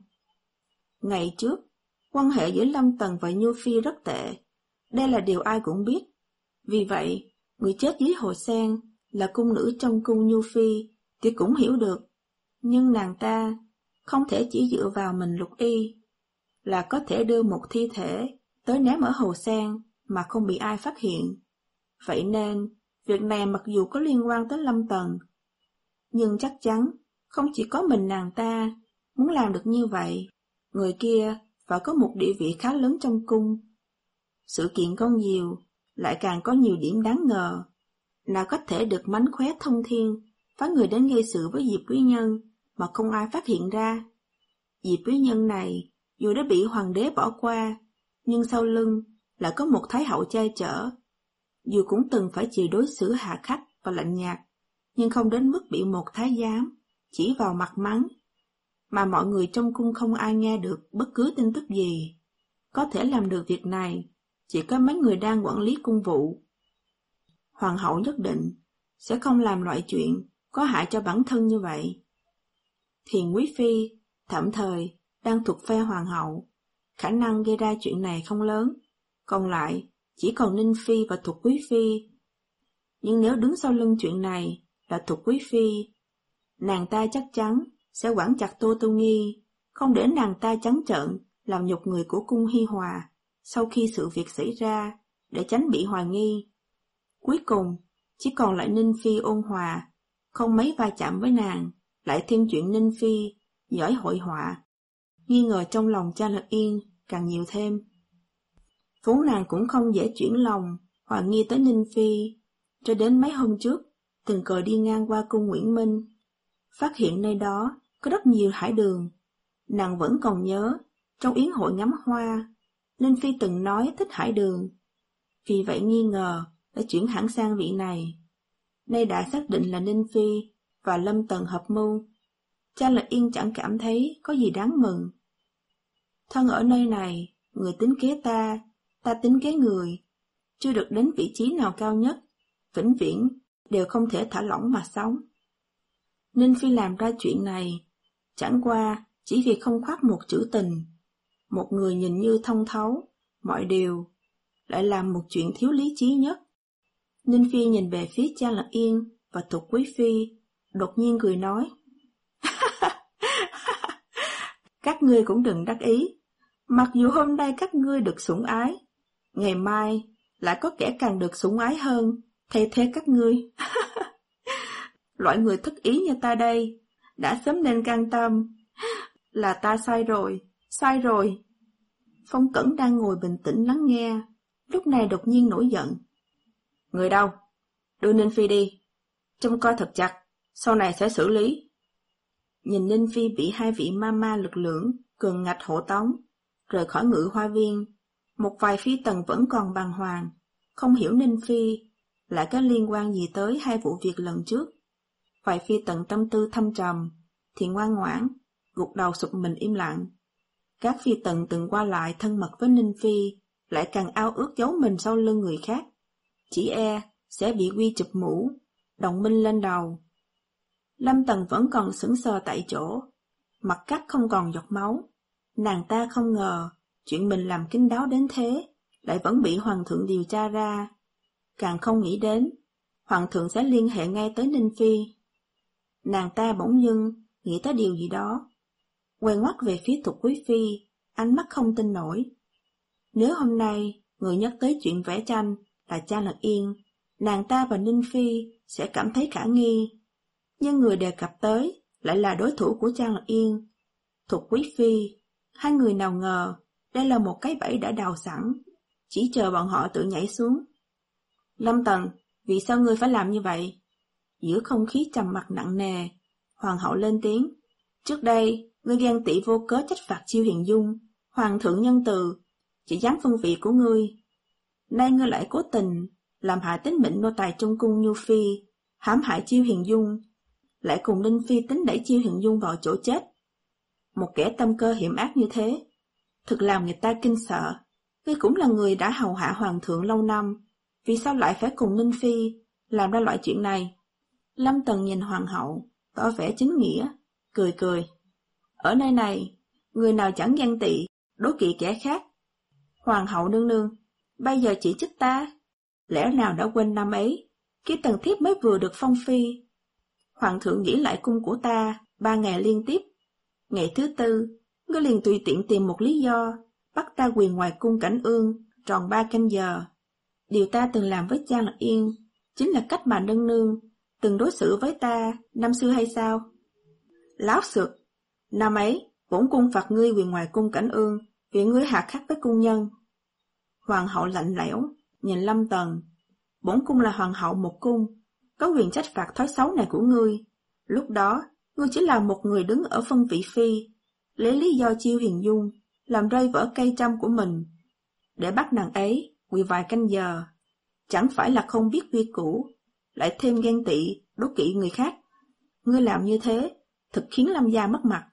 Ngày trước, quan hệ giữa Lâm Tần và Nhu Phi rất tệ. Đây là điều ai cũng biết. Vì vậy, người chết dưới hồ sen là cung nữ trong cung Nhu Phi thì cũng hiểu được. Nhưng nàng ta không thể chỉ dựa vào mình Lục Y, là có thể đưa một thi thể tới ném ở hồ sen mà không bị ai phát hiện. Vậy nên, việc này mặc dù có liên quan tới Lâm Tần, nhưng chắc chắn không chỉ có mình nàng ta muốn làm được như vậy. Người kia phải có một địa vị khá lớn trong cung. Sự kiện con diều lại càng có nhiều điểm đáng ngờ. Nào có thể được mánh khóe thông thiên phái người đến gây sự với Diệp Quý Nhân mà không ai phát hiện ra. Diệp Quý Nhân này dù đã bị hoàng đế bỏ qua, nhưng sau lưng lại có một thái hậu che chở. Dù cũng từng phải chịu đối xử hạ khắc và lạnh nhạt, nhưng không đến mức bị một thái giám chỉ vào mặt mắng, mà mọi người trong cung không ai nghe được bất cứ tin tức gì. Có thể làm được việc này chỉ có mấy người đang quản lý cung vụ. Hoàng hậu nhất định sẽ không làm loại chuyện có hại cho bản thân như vậy. Thiền Quý Phi tạm thời đang thuộc phe hoàng hậu, khả năng gây ra chuyện này không lớn, còn lại chỉ còn Ninh Phi và Thục Quý Phi. Nhưng nếu đứng sau lưng chuyện này là Thục Quý Phi, nàng ta chắc chắn sẽ quản chặt Tô Tu Nghi, không để nàng ta trắng trợn làm nhục người của cung Hi Hòa sau khi sự việc xảy ra, để tránh bị hoài nghi. Cuối cùng, chỉ còn lại Ninh Phi ôn hòa, không mấy va chạm với nàng, lại thêm chuyện Ninh Phi giỏi hội họa. Nghi ngờ trong lòng cha Lạc Yên càng nhiều thêm. Vốn nàng cũng không dễ chuyển lòng hoài nghi tới Ninh Phi, cho đến mấy hôm trước tình cờ đi ngang qua cung Nguyễn Minh, phát hiện nơi đó có rất nhiều hải đường. Nàng vẫn còn nhớ, trong yến hội ngắm hoa, Ninh Phi từng nói thích hải đường, vì vậy nghi ngờ đã chuyển hẳn sang vị này. nay đã xác định là Ninh Phi và Lâm Tần hợp mưu. Cha Lạc Yên chẳng cảm thấy có gì đáng mừng. Thân ở nơi này, người tính kế ta, ta tính kế người, chưa được đến vị trí nào cao nhất, vĩnh viễn đều không thể thả lỏng mà sống. Ninh Phi làm ra chuyện này, chẳng qua chỉ vì không khoác một chữ tình. Một người nhìn như thông thấu mọi điều, lại làm một chuyện thiếu lý trí nhất. Ninh Phi nhìn về phía Cha Lạc Yên và Thục Quý Phi, đột nhiên cười nói: Các ngươi cũng đừng đắc ý, mặc dù hôm nay các ngươi được sủng ái, ngày mai lại có kẻ càng được sủng ái hơn, thay thế các ngươi. Loại người thất ý như ta đây, đã sớm nên can tâm. Là ta sai rồi, sai rồi. Phong Cẩn đang ngồi bình tĩnh lắng nghe, lúc này đột nhiên nổi giận. Người đâu? Đưa Ninh Phi đi, trông coi thật chặt, sau này sẽ xử lý. Nhìn Ninh Phi bị hai vị ma ma lực lưỡng, cường ngạch hộ tống, rời khỏi Ngự Hoa Viên, một vài phi tần vẫn còn bàng hoàng, không hiểu Ninh Phi lại có liên quan gì tới hai vụ việc lần trước. Vài phi tần tâm tư thâm trầm, thì ngoan ngoãn, gục đầu sụp mình im lặng. Các phi tần từng qua lại thân mật với Ninh Phi, lại càng ao ước giấu mình sau lưng người khác, chỉ e sẽ bị quy chụp mũ, đồng minh lên đầu. Lâm Tần vẫn còn sững sờ tại chỗ, mặt cắt không còn giọt máu. Nàng ta không ngờ chuyện mình làm kín đáo đến thế, lại vẫn bị hoàng thượng điều tra ra. Càng không nghĩ đến hoàng thượng sẽ liên hệ ngay tới Ninh Phi. Nàng ta bỗng dưng nghĩ tới điều gì đó, quay ngoắt về phía Thục Quý Phi, ánh mắt không tin nổi. Nếu hôm nay người nhắc tới chuyện vẽ tranh là Cha Lạc Yên, nàng ta và Ninh Phi sẽ cảm thấy khả nghi. Nhưng người đề cập tới lại là đối thủ của Cha Lạc Yên, Thục Quý Phi. Hai người nào ngờ đây là một cái bẫy đã đào sẵn, chỉ chờ bọn họ tự nhảy xuống. Lâm Tần, vì sao ngươi phải làm như vậy? Giữa không khí trầm mặc nặng nề, hoàng hậu lên tiếng. Trước đây, ngươi ghen tị vô cớ trách phạt Chiêu Hiền Dung, hoàng thượng nhân từ, chỉ giáng phân vị của ngươi. Nay ngươi lại cố tình làm hại tính mệnh nô tài trong cung Nhu Phi, hãm hại Chiêu Hiền Dung, lại cùng Ninh Phi tính đẩy Chiêu Hiền Dung vào chỗ chết. Một kẻ tâm cơ hiểm ác như thế, thực làm người ta kinh sợ. Ngươi cũng là người đã hầu hạ hoàng thượng lâu năm, vì sao lại phải cùng Ninh Phi làm ra loại chuyện này? Lâm Tần nhìn hoàng hậu, tỏ vẻ chính nghĩa, cười cười. Ở nơi này, người nào chẳng ghen tị, đố kỵ kẻ khác. Hoàng hậu nương nương, bây giờ chỉ trích ta, lẽ nào đã quên năm ấy, khi Tần Thiếp mới vừa được phong phi. Hoàng thượng nghĩ lại cung của ta ba ngày liên tiếp. Ngày thứ tư, ngươi liền tùy tiện tìm một lý do, bắt ta quỳ ngoài cung Cảnh Ương, tròn ba canh giờ. Điều ta từng làm với Cha Lạc Yên, chính là cách mà nương nương từng đối xử với ta năm xưa hay sao? Láo xược, năm ấy, bổn cung phạt ngươi quỳ ngoài cung Cảnh Ương, vì ngươi hạ khắc với cung nhân. Hoàng hậu lạnh lẽo, nhìn Lâm Tần. Bổn cung là hoàng hậu một cung, có quyền trách phạt thói xấu này của ngươi. Lúc đó, ngươi chỉ là một người đứng ở phân vị phi, lấy lý do Chiêu Hiền Dung, làm rơi vỡ cây trăm của mình, để bắt nàng ấy quỳ vài canh giờ. Chẳng phải là không biết quy củ, lại thêm ghen tị, đố kỵ người khác. Ngươi làm như thế, thực khiến Lâm gia mất mặt.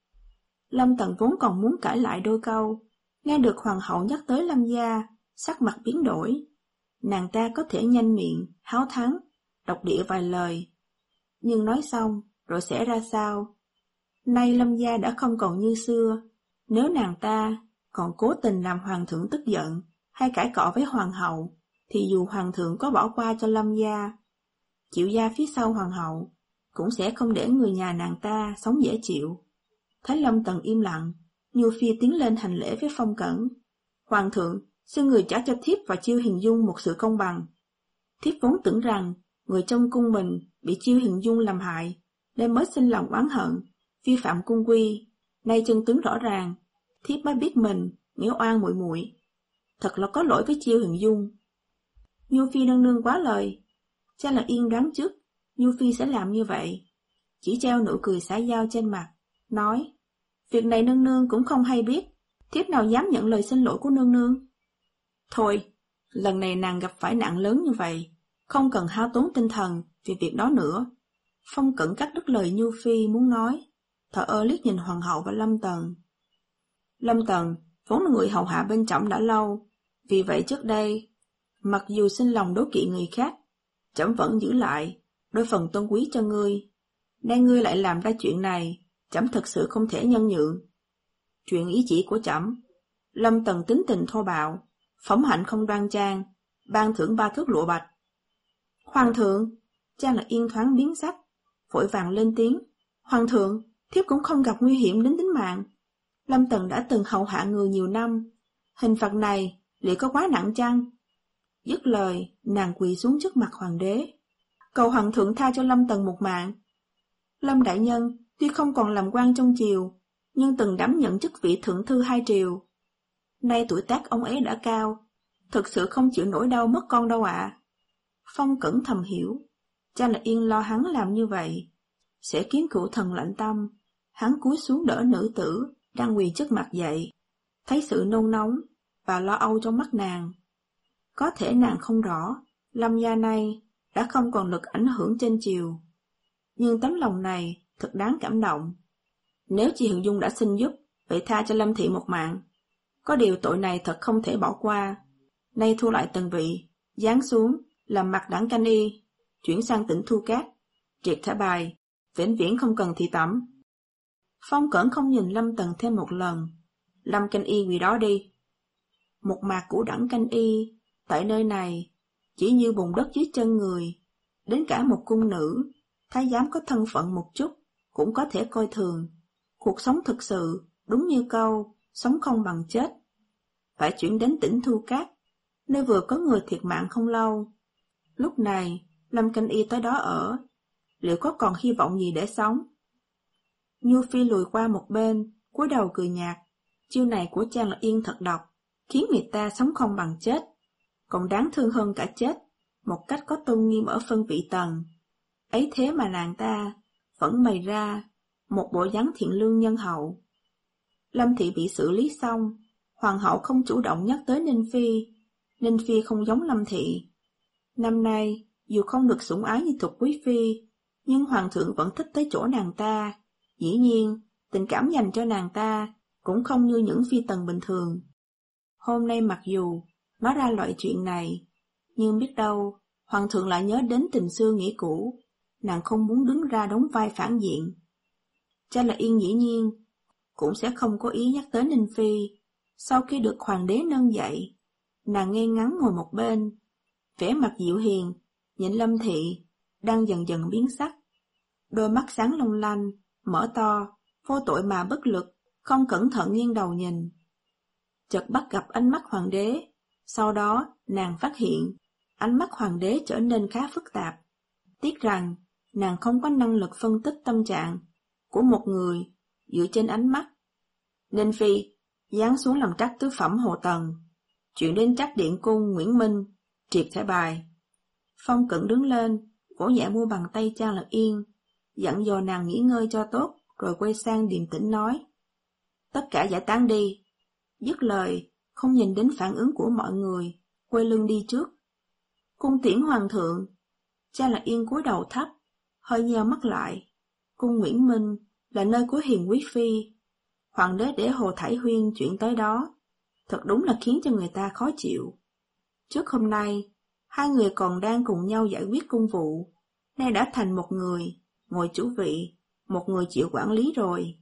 Lâm Tần vốn còn muốn cãi lại đôi câu, nghe được hoàng hậu nhắc tới Lâm gia, sắc mặt biến đổi. Nàng ta có thể nhanh miệng, háo thắng, độc địa vài lời, nhưng nói xong rồi sẽ ra sao? Nay Lâm gia đã không còn như xưa, nếu nàng ta còn cố tình làm hoàng thượng tức giận hay cãi cọ với hoàng hậu, thì dù hoàng thượng có bỏ qua cho Lâm gia, chịu gia phía sau hoàng hậu cũng sẽ không để người nhà nàng ta sống dễ chịu. Thấy Lâm Tần im lặng, Nhu Phi tiến lên hành lễ với Phong Cẩn. Hoàng thượng, xin người trả cho thiếp và Chiêu Hiền Dung một sự công bằng. Thiếp vốn tưởng rằng người trong cung mình bị Chiêu Hiền Dung làm hại, nên mới sinh lòng oán hận, vi phạm cung quy. Nay chân tướng rõ ràng, thiếp mới biết mình nghĩa oan muội muội, thật là có lỗi với Chiêu Hiền Dung. Nhu Phi nương nương quá lời. Cha Lạc Yên đoán trước Nhu Phi sẽ làm như vậy, chỉ treo nụ cười xã giao trên mặt, nói: việc này nương nương cũng không hay biết, thiếp nào dám nhận lời xin lỗi của nương nương. Thôi, lần này nàng gặp phải nạn lớn như vậy, không cần hao tốn tinh thần về việc đó nữa. Phong Cẩn cắt đứt lời Nhu Phi muốn nói, thờ ơ liếc nhìn hoàng hậu và Lâm Tần. Lâm Tần vốn là người hầu hạ bên trẫm đã lâu, vì vậy trước đây, mặc dù sinh lòng đố kỵ người khác, trẫm vẫn giữ lại đôi phần tôn quý cho ngươi. Nay ngươi lại làm ra chuyện này, trẫm thực sự không thể nhân nhượng. Chuyện ý chỉ của trẫm, Lâm Tần tính tình thô bạo, phẩm hạnh không đoan trang, ban thưởng ba thước lụa bạch. Hoàng thượng, Trang Lạc Yên thoáng biến sắc, vội vàng lên tiếng. Hoàng thượng, thiếp cũng không gặp nguy hiểm đến tính mạng. Lâm Tần đã từng hầu hạ người nhiều năm, hình phạt này liệu có quá nặng chăng? Dứt lời, nàng quỳ xuống trước mặt hoàng đế. Cầu hoàng thượng tha cho Lâm Tần một mạng. Lâm đại nhân tuy không còn làm quan trong triều, nhưng từng đảm nhận chức vị thượng thư hai triều. Nay tuổi tác ông ấy đã cao, thực sự không chịu nổi đau mất con đâu ạ. À. Phong Cẩn thầm hiểu, Trang Lạc Yên lo hắn làm như vậy sẽ khiến cửu thần lạnh tâm. Hắn cúi xuống đỡ nữ tử đang quỳ trước mặt dậy, thấy sự nôn nóng và lo âu trong mắt nàng. Có thể nàng không rõ, Lâm gia này đã không còn lực ảnh hưởng trên triều, nhưng tấm lòng này thật đáng cảm động. Nếu chị Huyền Dung đã xin giúp, vậy tha cho Lâm thị một mạng. Có điều tội này thật không thể bỏ qua. Nay thu lại tần vị, giáng xuống làm mặt đảng canh y, chuyển sang tỉnh Thu Cát, triệt thả bài, vĩnh viễn không cần thị tẩm. Phong Cẩn không nhìn Lâm Tần thêm một lần. Lâm canh y quỳ đó đi. Một mạc của đảng canh y tại nơi này chỉ như bùn đất dưới chân người. Đến cả một cung nữ, thái giám có thân phận một chút cũng có thể coi thường. Cuộc sống thực sự đúng như câu sống không bằng chết. Phải chuyển đến tỉnh Thu Cát, nơi vừa có người thiệt mạng không lâu. Lúc này Lâm canh y tới đó ở, liệu có còn hy vọng gì để sống? Nhu Phi lùi qua một bên, cúi đầu cười nhạt. Chiêu này của Trang Lạc Yên thật độc, khiến người ta sống không bằng chết, còn đáng thương hơn cả chết, một cách có tôn nghiêm ở phân vị tầng. Ấy thế mà nàng ta vẫn bày ra một bộ dáng thiện lương nhân hậu. Lâm thị bị xử lý xong, hoàng hậu không chủ động nhắc tới Ninh Phi. Ninh Phi không giống Lâm thị. Năm nay, dù không được sủng ái như Thục quý phi, nhưng hoàng thượng vẫn thích tới chỗ nàng ta. Dĩ nhiên, tình cảm dành cho nàng ta cũng không như những phi tần bình thường. Hôm nay mặc dù nói ra loại chuyện này, nhưng biết đâu hoàng thượng lại nhớ đến tình xưa nghĩa cũ, nàng không muốn đứng ra đóng vai phản diện. Trang Lạc Yên dĩ nhiên cũng sẽ không có ý nhắc tới Ninh Phi. Sau khi được hoàng đế nâng dậy, nàng ngay ngắn ngồi một bên, vẻ mặt dịu hiền, nhìn Lâm thị đang dần dần biến sắc. Đôi mắt sáng long lanh, mở to, vô tội mà bất lực, không cẩn thận nghiêng đầu nhìn. Chợt bắt gặp ánh mắt hoàng đế, sau đó nàng phát hiện ánh mắt hoàng đế trở nên khá phức tạp. Tiếc rằng nàng không có năng lực phân tích tâm trạng của một người dựa trên ánh mắt. Ninh Phi giáng xuống làm trắc tứ phẩm Hồ Tần, chuyện đến trắc điện cung Nguyễn Minh, triệt thẻ bài. Phong Cẩn đứng lên, vỗ nhẹ mu bàn tay Trang Lạc Yên, dặn dò nàng nghỉ ngơi cho tốt, rồi quay sang điềm tĩnh nói. Tất cả giải tán đi. Dứt lời, không nhìn đến phản ứng của mọi người, quay lưng đi trước. Cung tiễn hoàng thượng. Trang Lạc Yên cúi đầu thấp, hơi nheo mắt lại. Cung Nguyễn Minh là nơi của hiền quý phi. Hoàng đế để Hồ Thải Huyên chuyển tới đó, thật đúng là khiến cho người ta khó chịu. Trước hôm nay, hai người còn đang cùng nhau giải quyết công vụ, nay đã thành một người ngồi chủ vị, một người chịu quản lý rồi.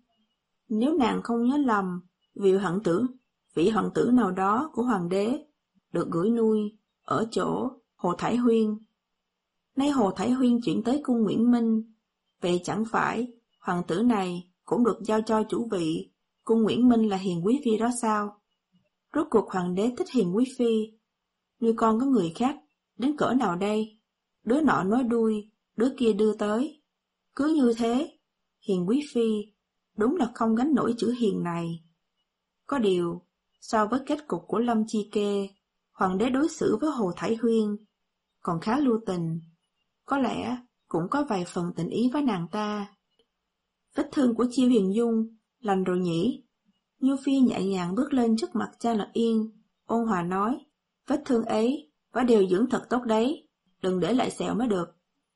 Nếu nàng không nhớ lầm, vị hoàng tử, vị hoàng tử nào đó của hoàng đế được gửi nuôi ở chỗ Hồ Thải Huyên. Nay Hồ Thải Huyên chuyển tới cung Nguyễn Minh, vậy chẳng phải hoàng tử này cũng được giao cho chủ vị cung Nguyễn Minh là hiền quý phi đó sao? Rốt cuộc hoàng đế thích hiền quý phi, nuôi con có người khác đến cỡ nào đây? Đứa nọ nói đuôi, đứa kia đưa tới. Cứ như thế, hiền quý phi đúng là không gánh nổi chữ hiền này. Có điều, so với kết cục của Lâm Chi Kê, hoàng đế đối xử với Hồ Thải Huyên còn khá lưu tình, có lẽ cũng có vài phần tình ý với nàng ta. Vết thương của Chiêu Huyền Dung lành rồi nhỉ? Nhu Phi nhẹ nhàng bước lên trước mặt Trang Lạc Yên, ôn hòa nói, vết thương ấy phải điều dưỡng thật tốt đấy, đừng để lại sẹo mới được.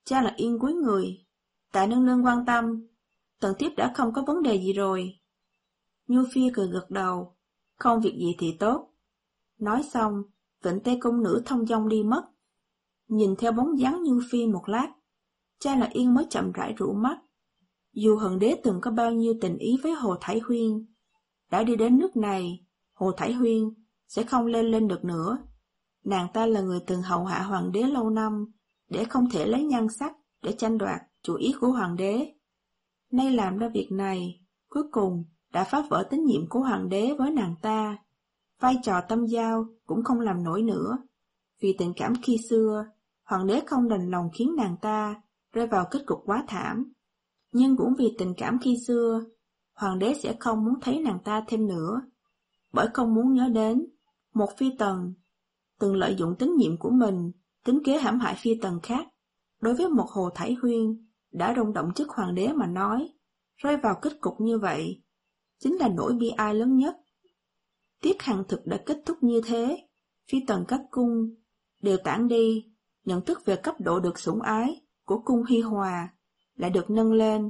Cha Lạc Yên cúi người. Tạ nương nương quan tâm, Tần Tiếp đã không có vấn đề gì rồi. Nhu Phi cười gật đầu. Không việc gì thì tốt. Nói xong, Vịnh Tây cung nữ thông dong đi mất. Nhìn theo bóng dáng Nhu Phi một lát, Cha Lạc Yên mới chậm rãi rũ mắt. Dù Hoàng đế từng có bao nhiêu tình ý với Hồ Thải Huyên, đã đi đến nước này, Hồ Thải Huyên sẽ không lên lên được nữa. Nàng ta là người từng hầu hạ Hoàng đế lâu năm, để không thể lấy nhan sắc để tranh đoạt chủ ý của Hoàng đế. Nay làm ra việc này, cuối cùng đã phá vỡ tín nhiệm của Hoàng đế với nàng ta. Vai trò tâm giao cũng không làm nổi nữa. Vì tình cảm khi xưa, Hoàng đế không đành lòng khiến nàng ta rơi vào kết cục quá thảm. Nhưng cũng vì tình cảm khi xưa, Hoàng đế sẽ không muốn thấy nàng ta thêm nữa. Bởi không muốn nhớ đến một phi tần từng lợi dụng tín nhiệm của mình, tính kế hãm hại phi tần khác. Đối với một Hồ Thải Huyên đã rung động chức Hoàng đế mà nói, rơi vào kết cục như vậy, chính là nỗi bi ai lớn nhất. Tiết Hằng Thực đã kết thúc như thế, phi tần các cung đều tản đi, nhận thức về cấp độ được sủng ái của cung Hi Hòa lại được nâng lên.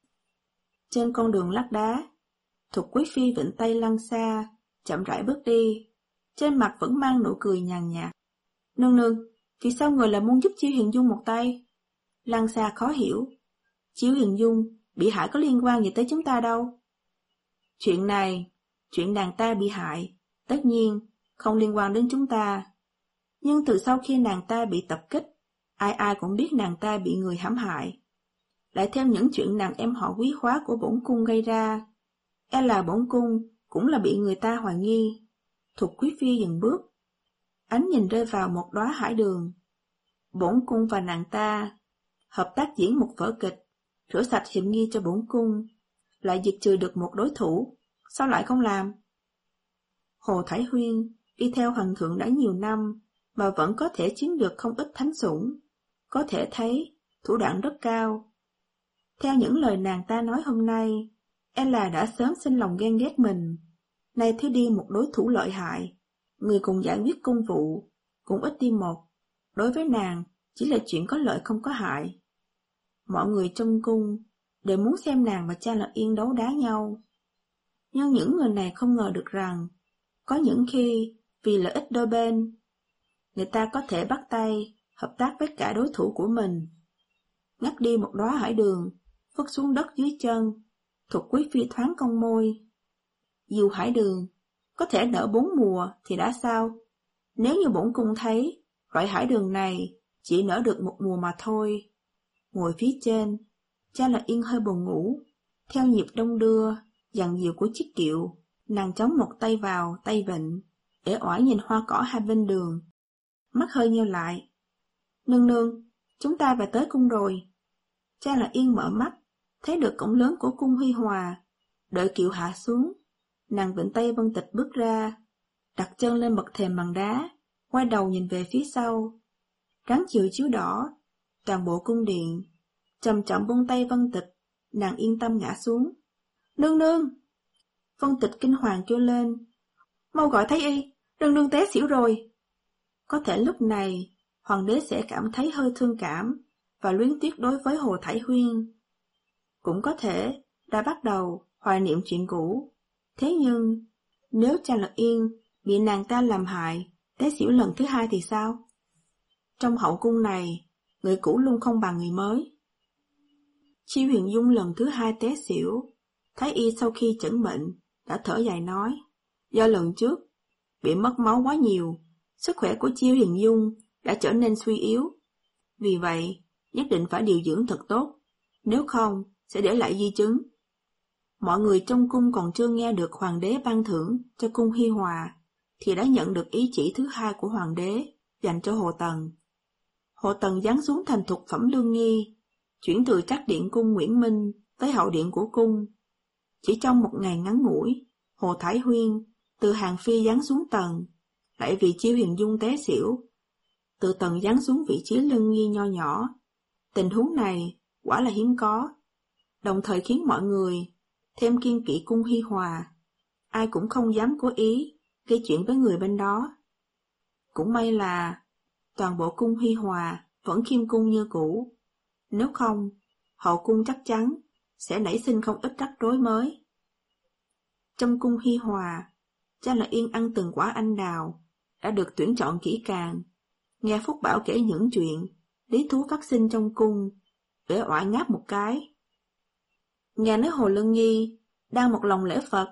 Trên con đường lát đá, Thục Quý Phi vịnh tay lăn xa, chậm rãi bước đi, trên mặt vẫn mang nụ cười nhàn nhạt. Nương nương, vì sao người lại muốn giúp Chiêu Hiền Dung một tay? Lăng xa khó hiểu. Chiêu Hiền Dung bị hại có liên quan gì tới chúng ta đâu. Chuyện này, chuyện nàng ta bị hại, tất nhiên không liên quan đến chúng ta. Nhưng từ sau khi nàng ta bị tập kích, ai ai cũng biết nàng ta bị người hãm hại. Lại thêm những chuyện nàng em họ quý hóa của bổn cung gây ra, e là bổn cung cũng là bị người ta hoài nghi. Thục Quý Phi dừng bước, ánh nhìn rơi vào một đóa hải đường. Bổn cung và nàng ta hợp tác diễn một vở kịch, rửa sạch hiểm nghi cho bổn cung, lại diệt trừ được một đối thủ, sao lại không làm? Hồ Thải Huyên đi theo hoàng thượng đã nhiều năm mà vẫn có thể chiếm được không ít thánh sủng, có thể thấy thủ đoạn rất cao. Theo những lời nàng ta nói hôm nay, e là đã sớm sinh lòng ghen ghét mình. Nay thiếu đi một đối thủ lợi hại, người cùng giải quyết công vụ, cũng ít đi một. Đối với nàng, chỉ là chuyện có lợi không có hại. Mọi người trong cung đều muốn xem nàng và Cha Lạc Yên đấu đá nhau. Nhưng những người này không ngờ được rằng, có những khi, vì lợi ích đôi bên, người ta có thể bắt tay, hợp tác với cả đối thủ của mình. Ngắt đi một đóa hải đường, vứt xuống đất dưới chân, Thục Quý Phi thoáng cong môi. Dù hải đường có thể nở bốn mùa thì đã sao? Nếu như bổn cung thấy, loại hải đường này chỉ nở được một mùa mà thôi. Ngồi phía trên, Cha Lạc Yên hơi buồn ngủ, theo nhịp đông đưa, dằn dịu của chiếc kiệu, nàng chống một tay vào, tay vịnh, để oải nhìn hoa cỏ hai bên đường. Mắt hơi nheo lại. Nương nương, chúng ta về tới cung rồi. Cha Lạc Yên mở mắt, thấy được cổng lớn của cung Huy Hòa. Đợi kiệu hạ xuống, nàng vịnh tay Vân Tịch bước ra, đặt chân lên bậc thềm bằng đá, quay đầu nhìn về phía sau. Ráng chiều chiếu đỏ, toàn bộ cung điện, chậm chậm buông tay Vân Tịch, nàng yên tâm ngã xuống. Nương nương! Vân Tịch kinh hoàng kêu lên. Mau gọi Thái y, nương nương té xỉu rồi. Có thể lúc này, hoàng đế sẽ cảm thấy hơi thương cảm và luyến tiếc đối với Hồ Thải Huyên. Cũng có thể đã bắt đầu hoài niệm chuyện cũ. Thế nhưng, nếu Cha Lạc Yên bị nàng ta làm hại, té xỉu lần thứ hai thì sao? Trong hậu cung này, người cũ luôn không bằng người mới. Chiêu Huyền Dung lần thứ hai té xỉu. Thái y sau khi chẩn bệnh đã thở dài nói, do lần trước bị mất máu quá nhiều, sức khỏe của Chiêu Huyền Dung đã trở nên suy yếu. Vì vậy, nhất định phải điều dưỡng thật tốt, nếu không sẽ để lại di chứng. Mọi người trong cung còn chưa nghe được hoàng đế ban thưởng cho cung Hi Hòa, thì đã nhận được ý chỉ thứ hai của hoàng đế dành cho Hồ Tần. Hồ Tần giáng xuống thành thục phẩm lương nghi, chuyển từ trác điện cung Nguyễn Minh tới hậu điện của cung. Chỉ trong một ngày ngắn ngủi, Hồ Thải Huyên từ hàng phi giáng xuống tần, lại vì Chiêu Huyền Dung té xỉu, từ tần giáng xuống vị trí lương nghi nho nhỏ. Tình huống này quả là hiếm có, đồng thời khiến mọi người thêm kiêng kỵ cung Hi Hòa, ai cũng không dám cố ý gây chuyện với người bên đó. Cũng may là toàn bộ cung Hi Hòa vẫn khiêm cung như cũ, Nếu không, hậu cung chắc chắn sẽ nảy sinh không ít rắc rối mới. Trong cung Hi Hòa, Cha Là Yên ăn từng quả anh đào, đã được tuyển chọn kỹ càng. Nghe Phúc Bảo kể những chuyện lý thú phát sinh trong cung, uể oải ngáp một cái. Nghe nói Hồ Lân Nhi đang một lòng lễ Phật.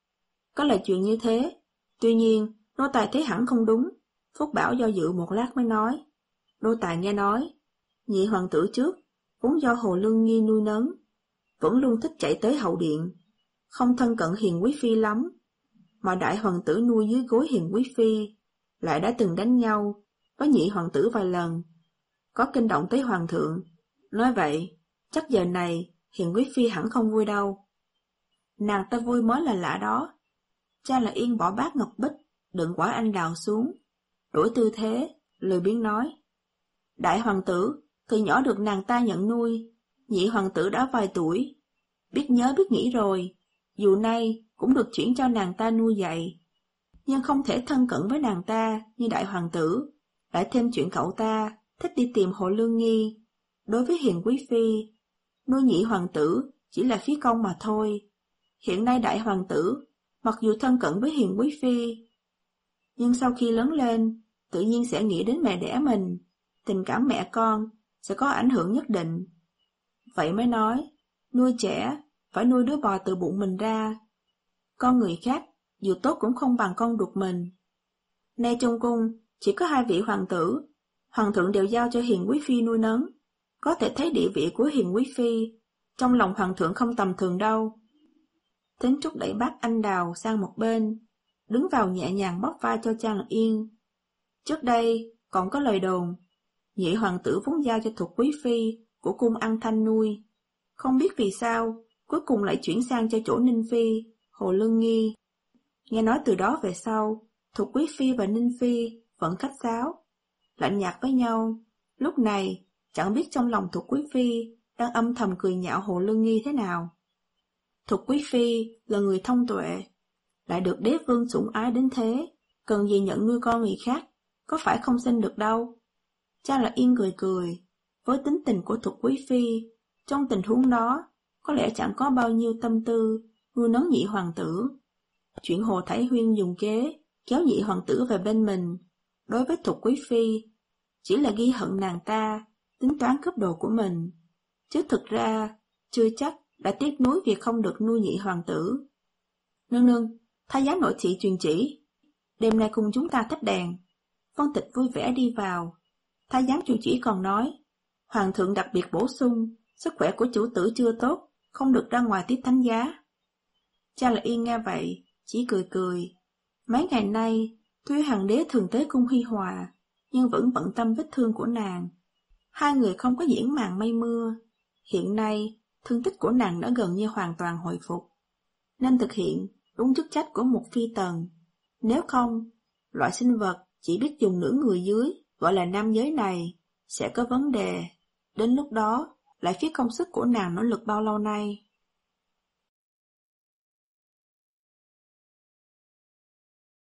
Có là chuyện như thế, tuy nhiên nô tài thấy hẳn không đúng. Phúc Bảo do dự một lát mới nói. Nô tài nghe nói, nhị hoàng tử trước vốn do Hồ Lân Nhi nuôi nấng, vẫn luôn thích chạy tới hậu điện, không thân cận hiền quý phi lắm, mà đại hoàng tử nuôi dưới gối hiền quý phi, lại đã từng đánh nhau với nhị hoàng tử vài lần, có kinh động tới hoàng thượng. Nói vậy, chắc giờ này hiền quý phi hẳn không vui đâu. Nàng ta vui mới là lạ đó. Cha Là Yên bỏ bát ngọc bích đựng quả anh đào xuống, đổi tư thế, lười biếng nói. Đại hoàng tử từ nhỏ được nàng ta nhận nuôi, nhị hoàng tử đã vài tuổi, biết nhớ biết nghĩ rồi, dù nay cũng được chuyển cho nàng ta nuôi dạy, nhưng không thể thân cận với nàng ta như đại hoàng tử. Lại thêm chuyện cậu ta thích đi tìm Hồ Lương Nghi. Đối với hiền quý phi, nuôi nhị hoàng tử chỉ là phí công mà thôi. Hiện nay đại hoàng tử mặc dù thân cận với hiền quý phi, nhưng sau khi lớn lên tự nhiên sẽ nghĩ đến mẹ đẻ mình, tình cảm mẹ con sẽ có ảnh hưởng nhất định. Vậy mới nói, nuôi trẻ phải nuôi đứa bò từ bụng mình ra. Con người khác dù tốt cũng không bằng con ruột mình. Nay trong cung chỉ có hai vị hoàng tử, hoàng thượng đều giao cho hiền quý phi nuôi nấng. Có thể thấy địa vị của hiền quý phi trong lòng hoàng thượng không tầm thường đâu. Thính Trúc đẩy bát anh đào sang một bên, đứng vào nhẹ nhàng bóp vai cho Cha Là Yên. Trước đây còn có lời đồn, nhị hoàng tử vốn giao cho Thục quý phi của cung An Thanh nuôi, không biết vì sao cuối cùng lại chuyển sang cho chỗ Ninh phi, Hồ Lân Nghi. Nghe nói từ đó về sau, Thục quý phi và Ninh phi vẫn khách sáo, lạnh nhạt với nhau. Lúc này chẳng biết trong lòng Thục quý phi đang âm thầm cười nhạo Hồ Lân Nghi thế nào. Thục quý phi là người thông tuệ, lại được đế vương sủng ái đến thế, cần gì nhận nuôi con người khác, có phải không sinh được đâu. Cha Là Yên cười cười, với tính tình của Thục quý phi, trong tình huống đó, có lẽ chẳng có bao nhiêu tâm tư nuôi nấng nhị hoàng tử. Chuyện Hồ Thái Huyên dùng kế kéo nhị hoàng tử về bên mình, đối với Thục quý phi chỉ là ghi hận nàng ta, tính toán cướp đồ của mình, chứ thực ra chưa chắc đã tiếc nuối việc không được nuôi nhị hoàng tử. Nương nương, thái giám nội thị truyền chỉ, đêm nay cùng chúng ta thắp đèn. Vân Tịch vui vẻ đi vào. Thái giám truyền chỉ còn nói, hoàng thượng đặc biệt bổ sung, sức khỏe của chủ tử chưa tốt, không được ra ngoài tiếp thánh giá. Cha Là Yên nghe vậy, chỉ cười cười. Mấy ngày nay, tuy hoàng đế thường tới cung Hi Hòa, nhưng vẫn bận tâm vết thương của nàng. Hai người không có diễn màn mây mưa. Hiện nay, thương tích của nàng đã gần như hoàn toàn hồi phục, nên thực hiện đúng chức trách của một phi tần. Nếu không, loại sinh vật chỉ biết dùng nửa người dưới, gọi là nam giới này, sẽ có vấn đề. Đến lúc đó, lại phí công sức của nàng nỗ lực bao lâu nay.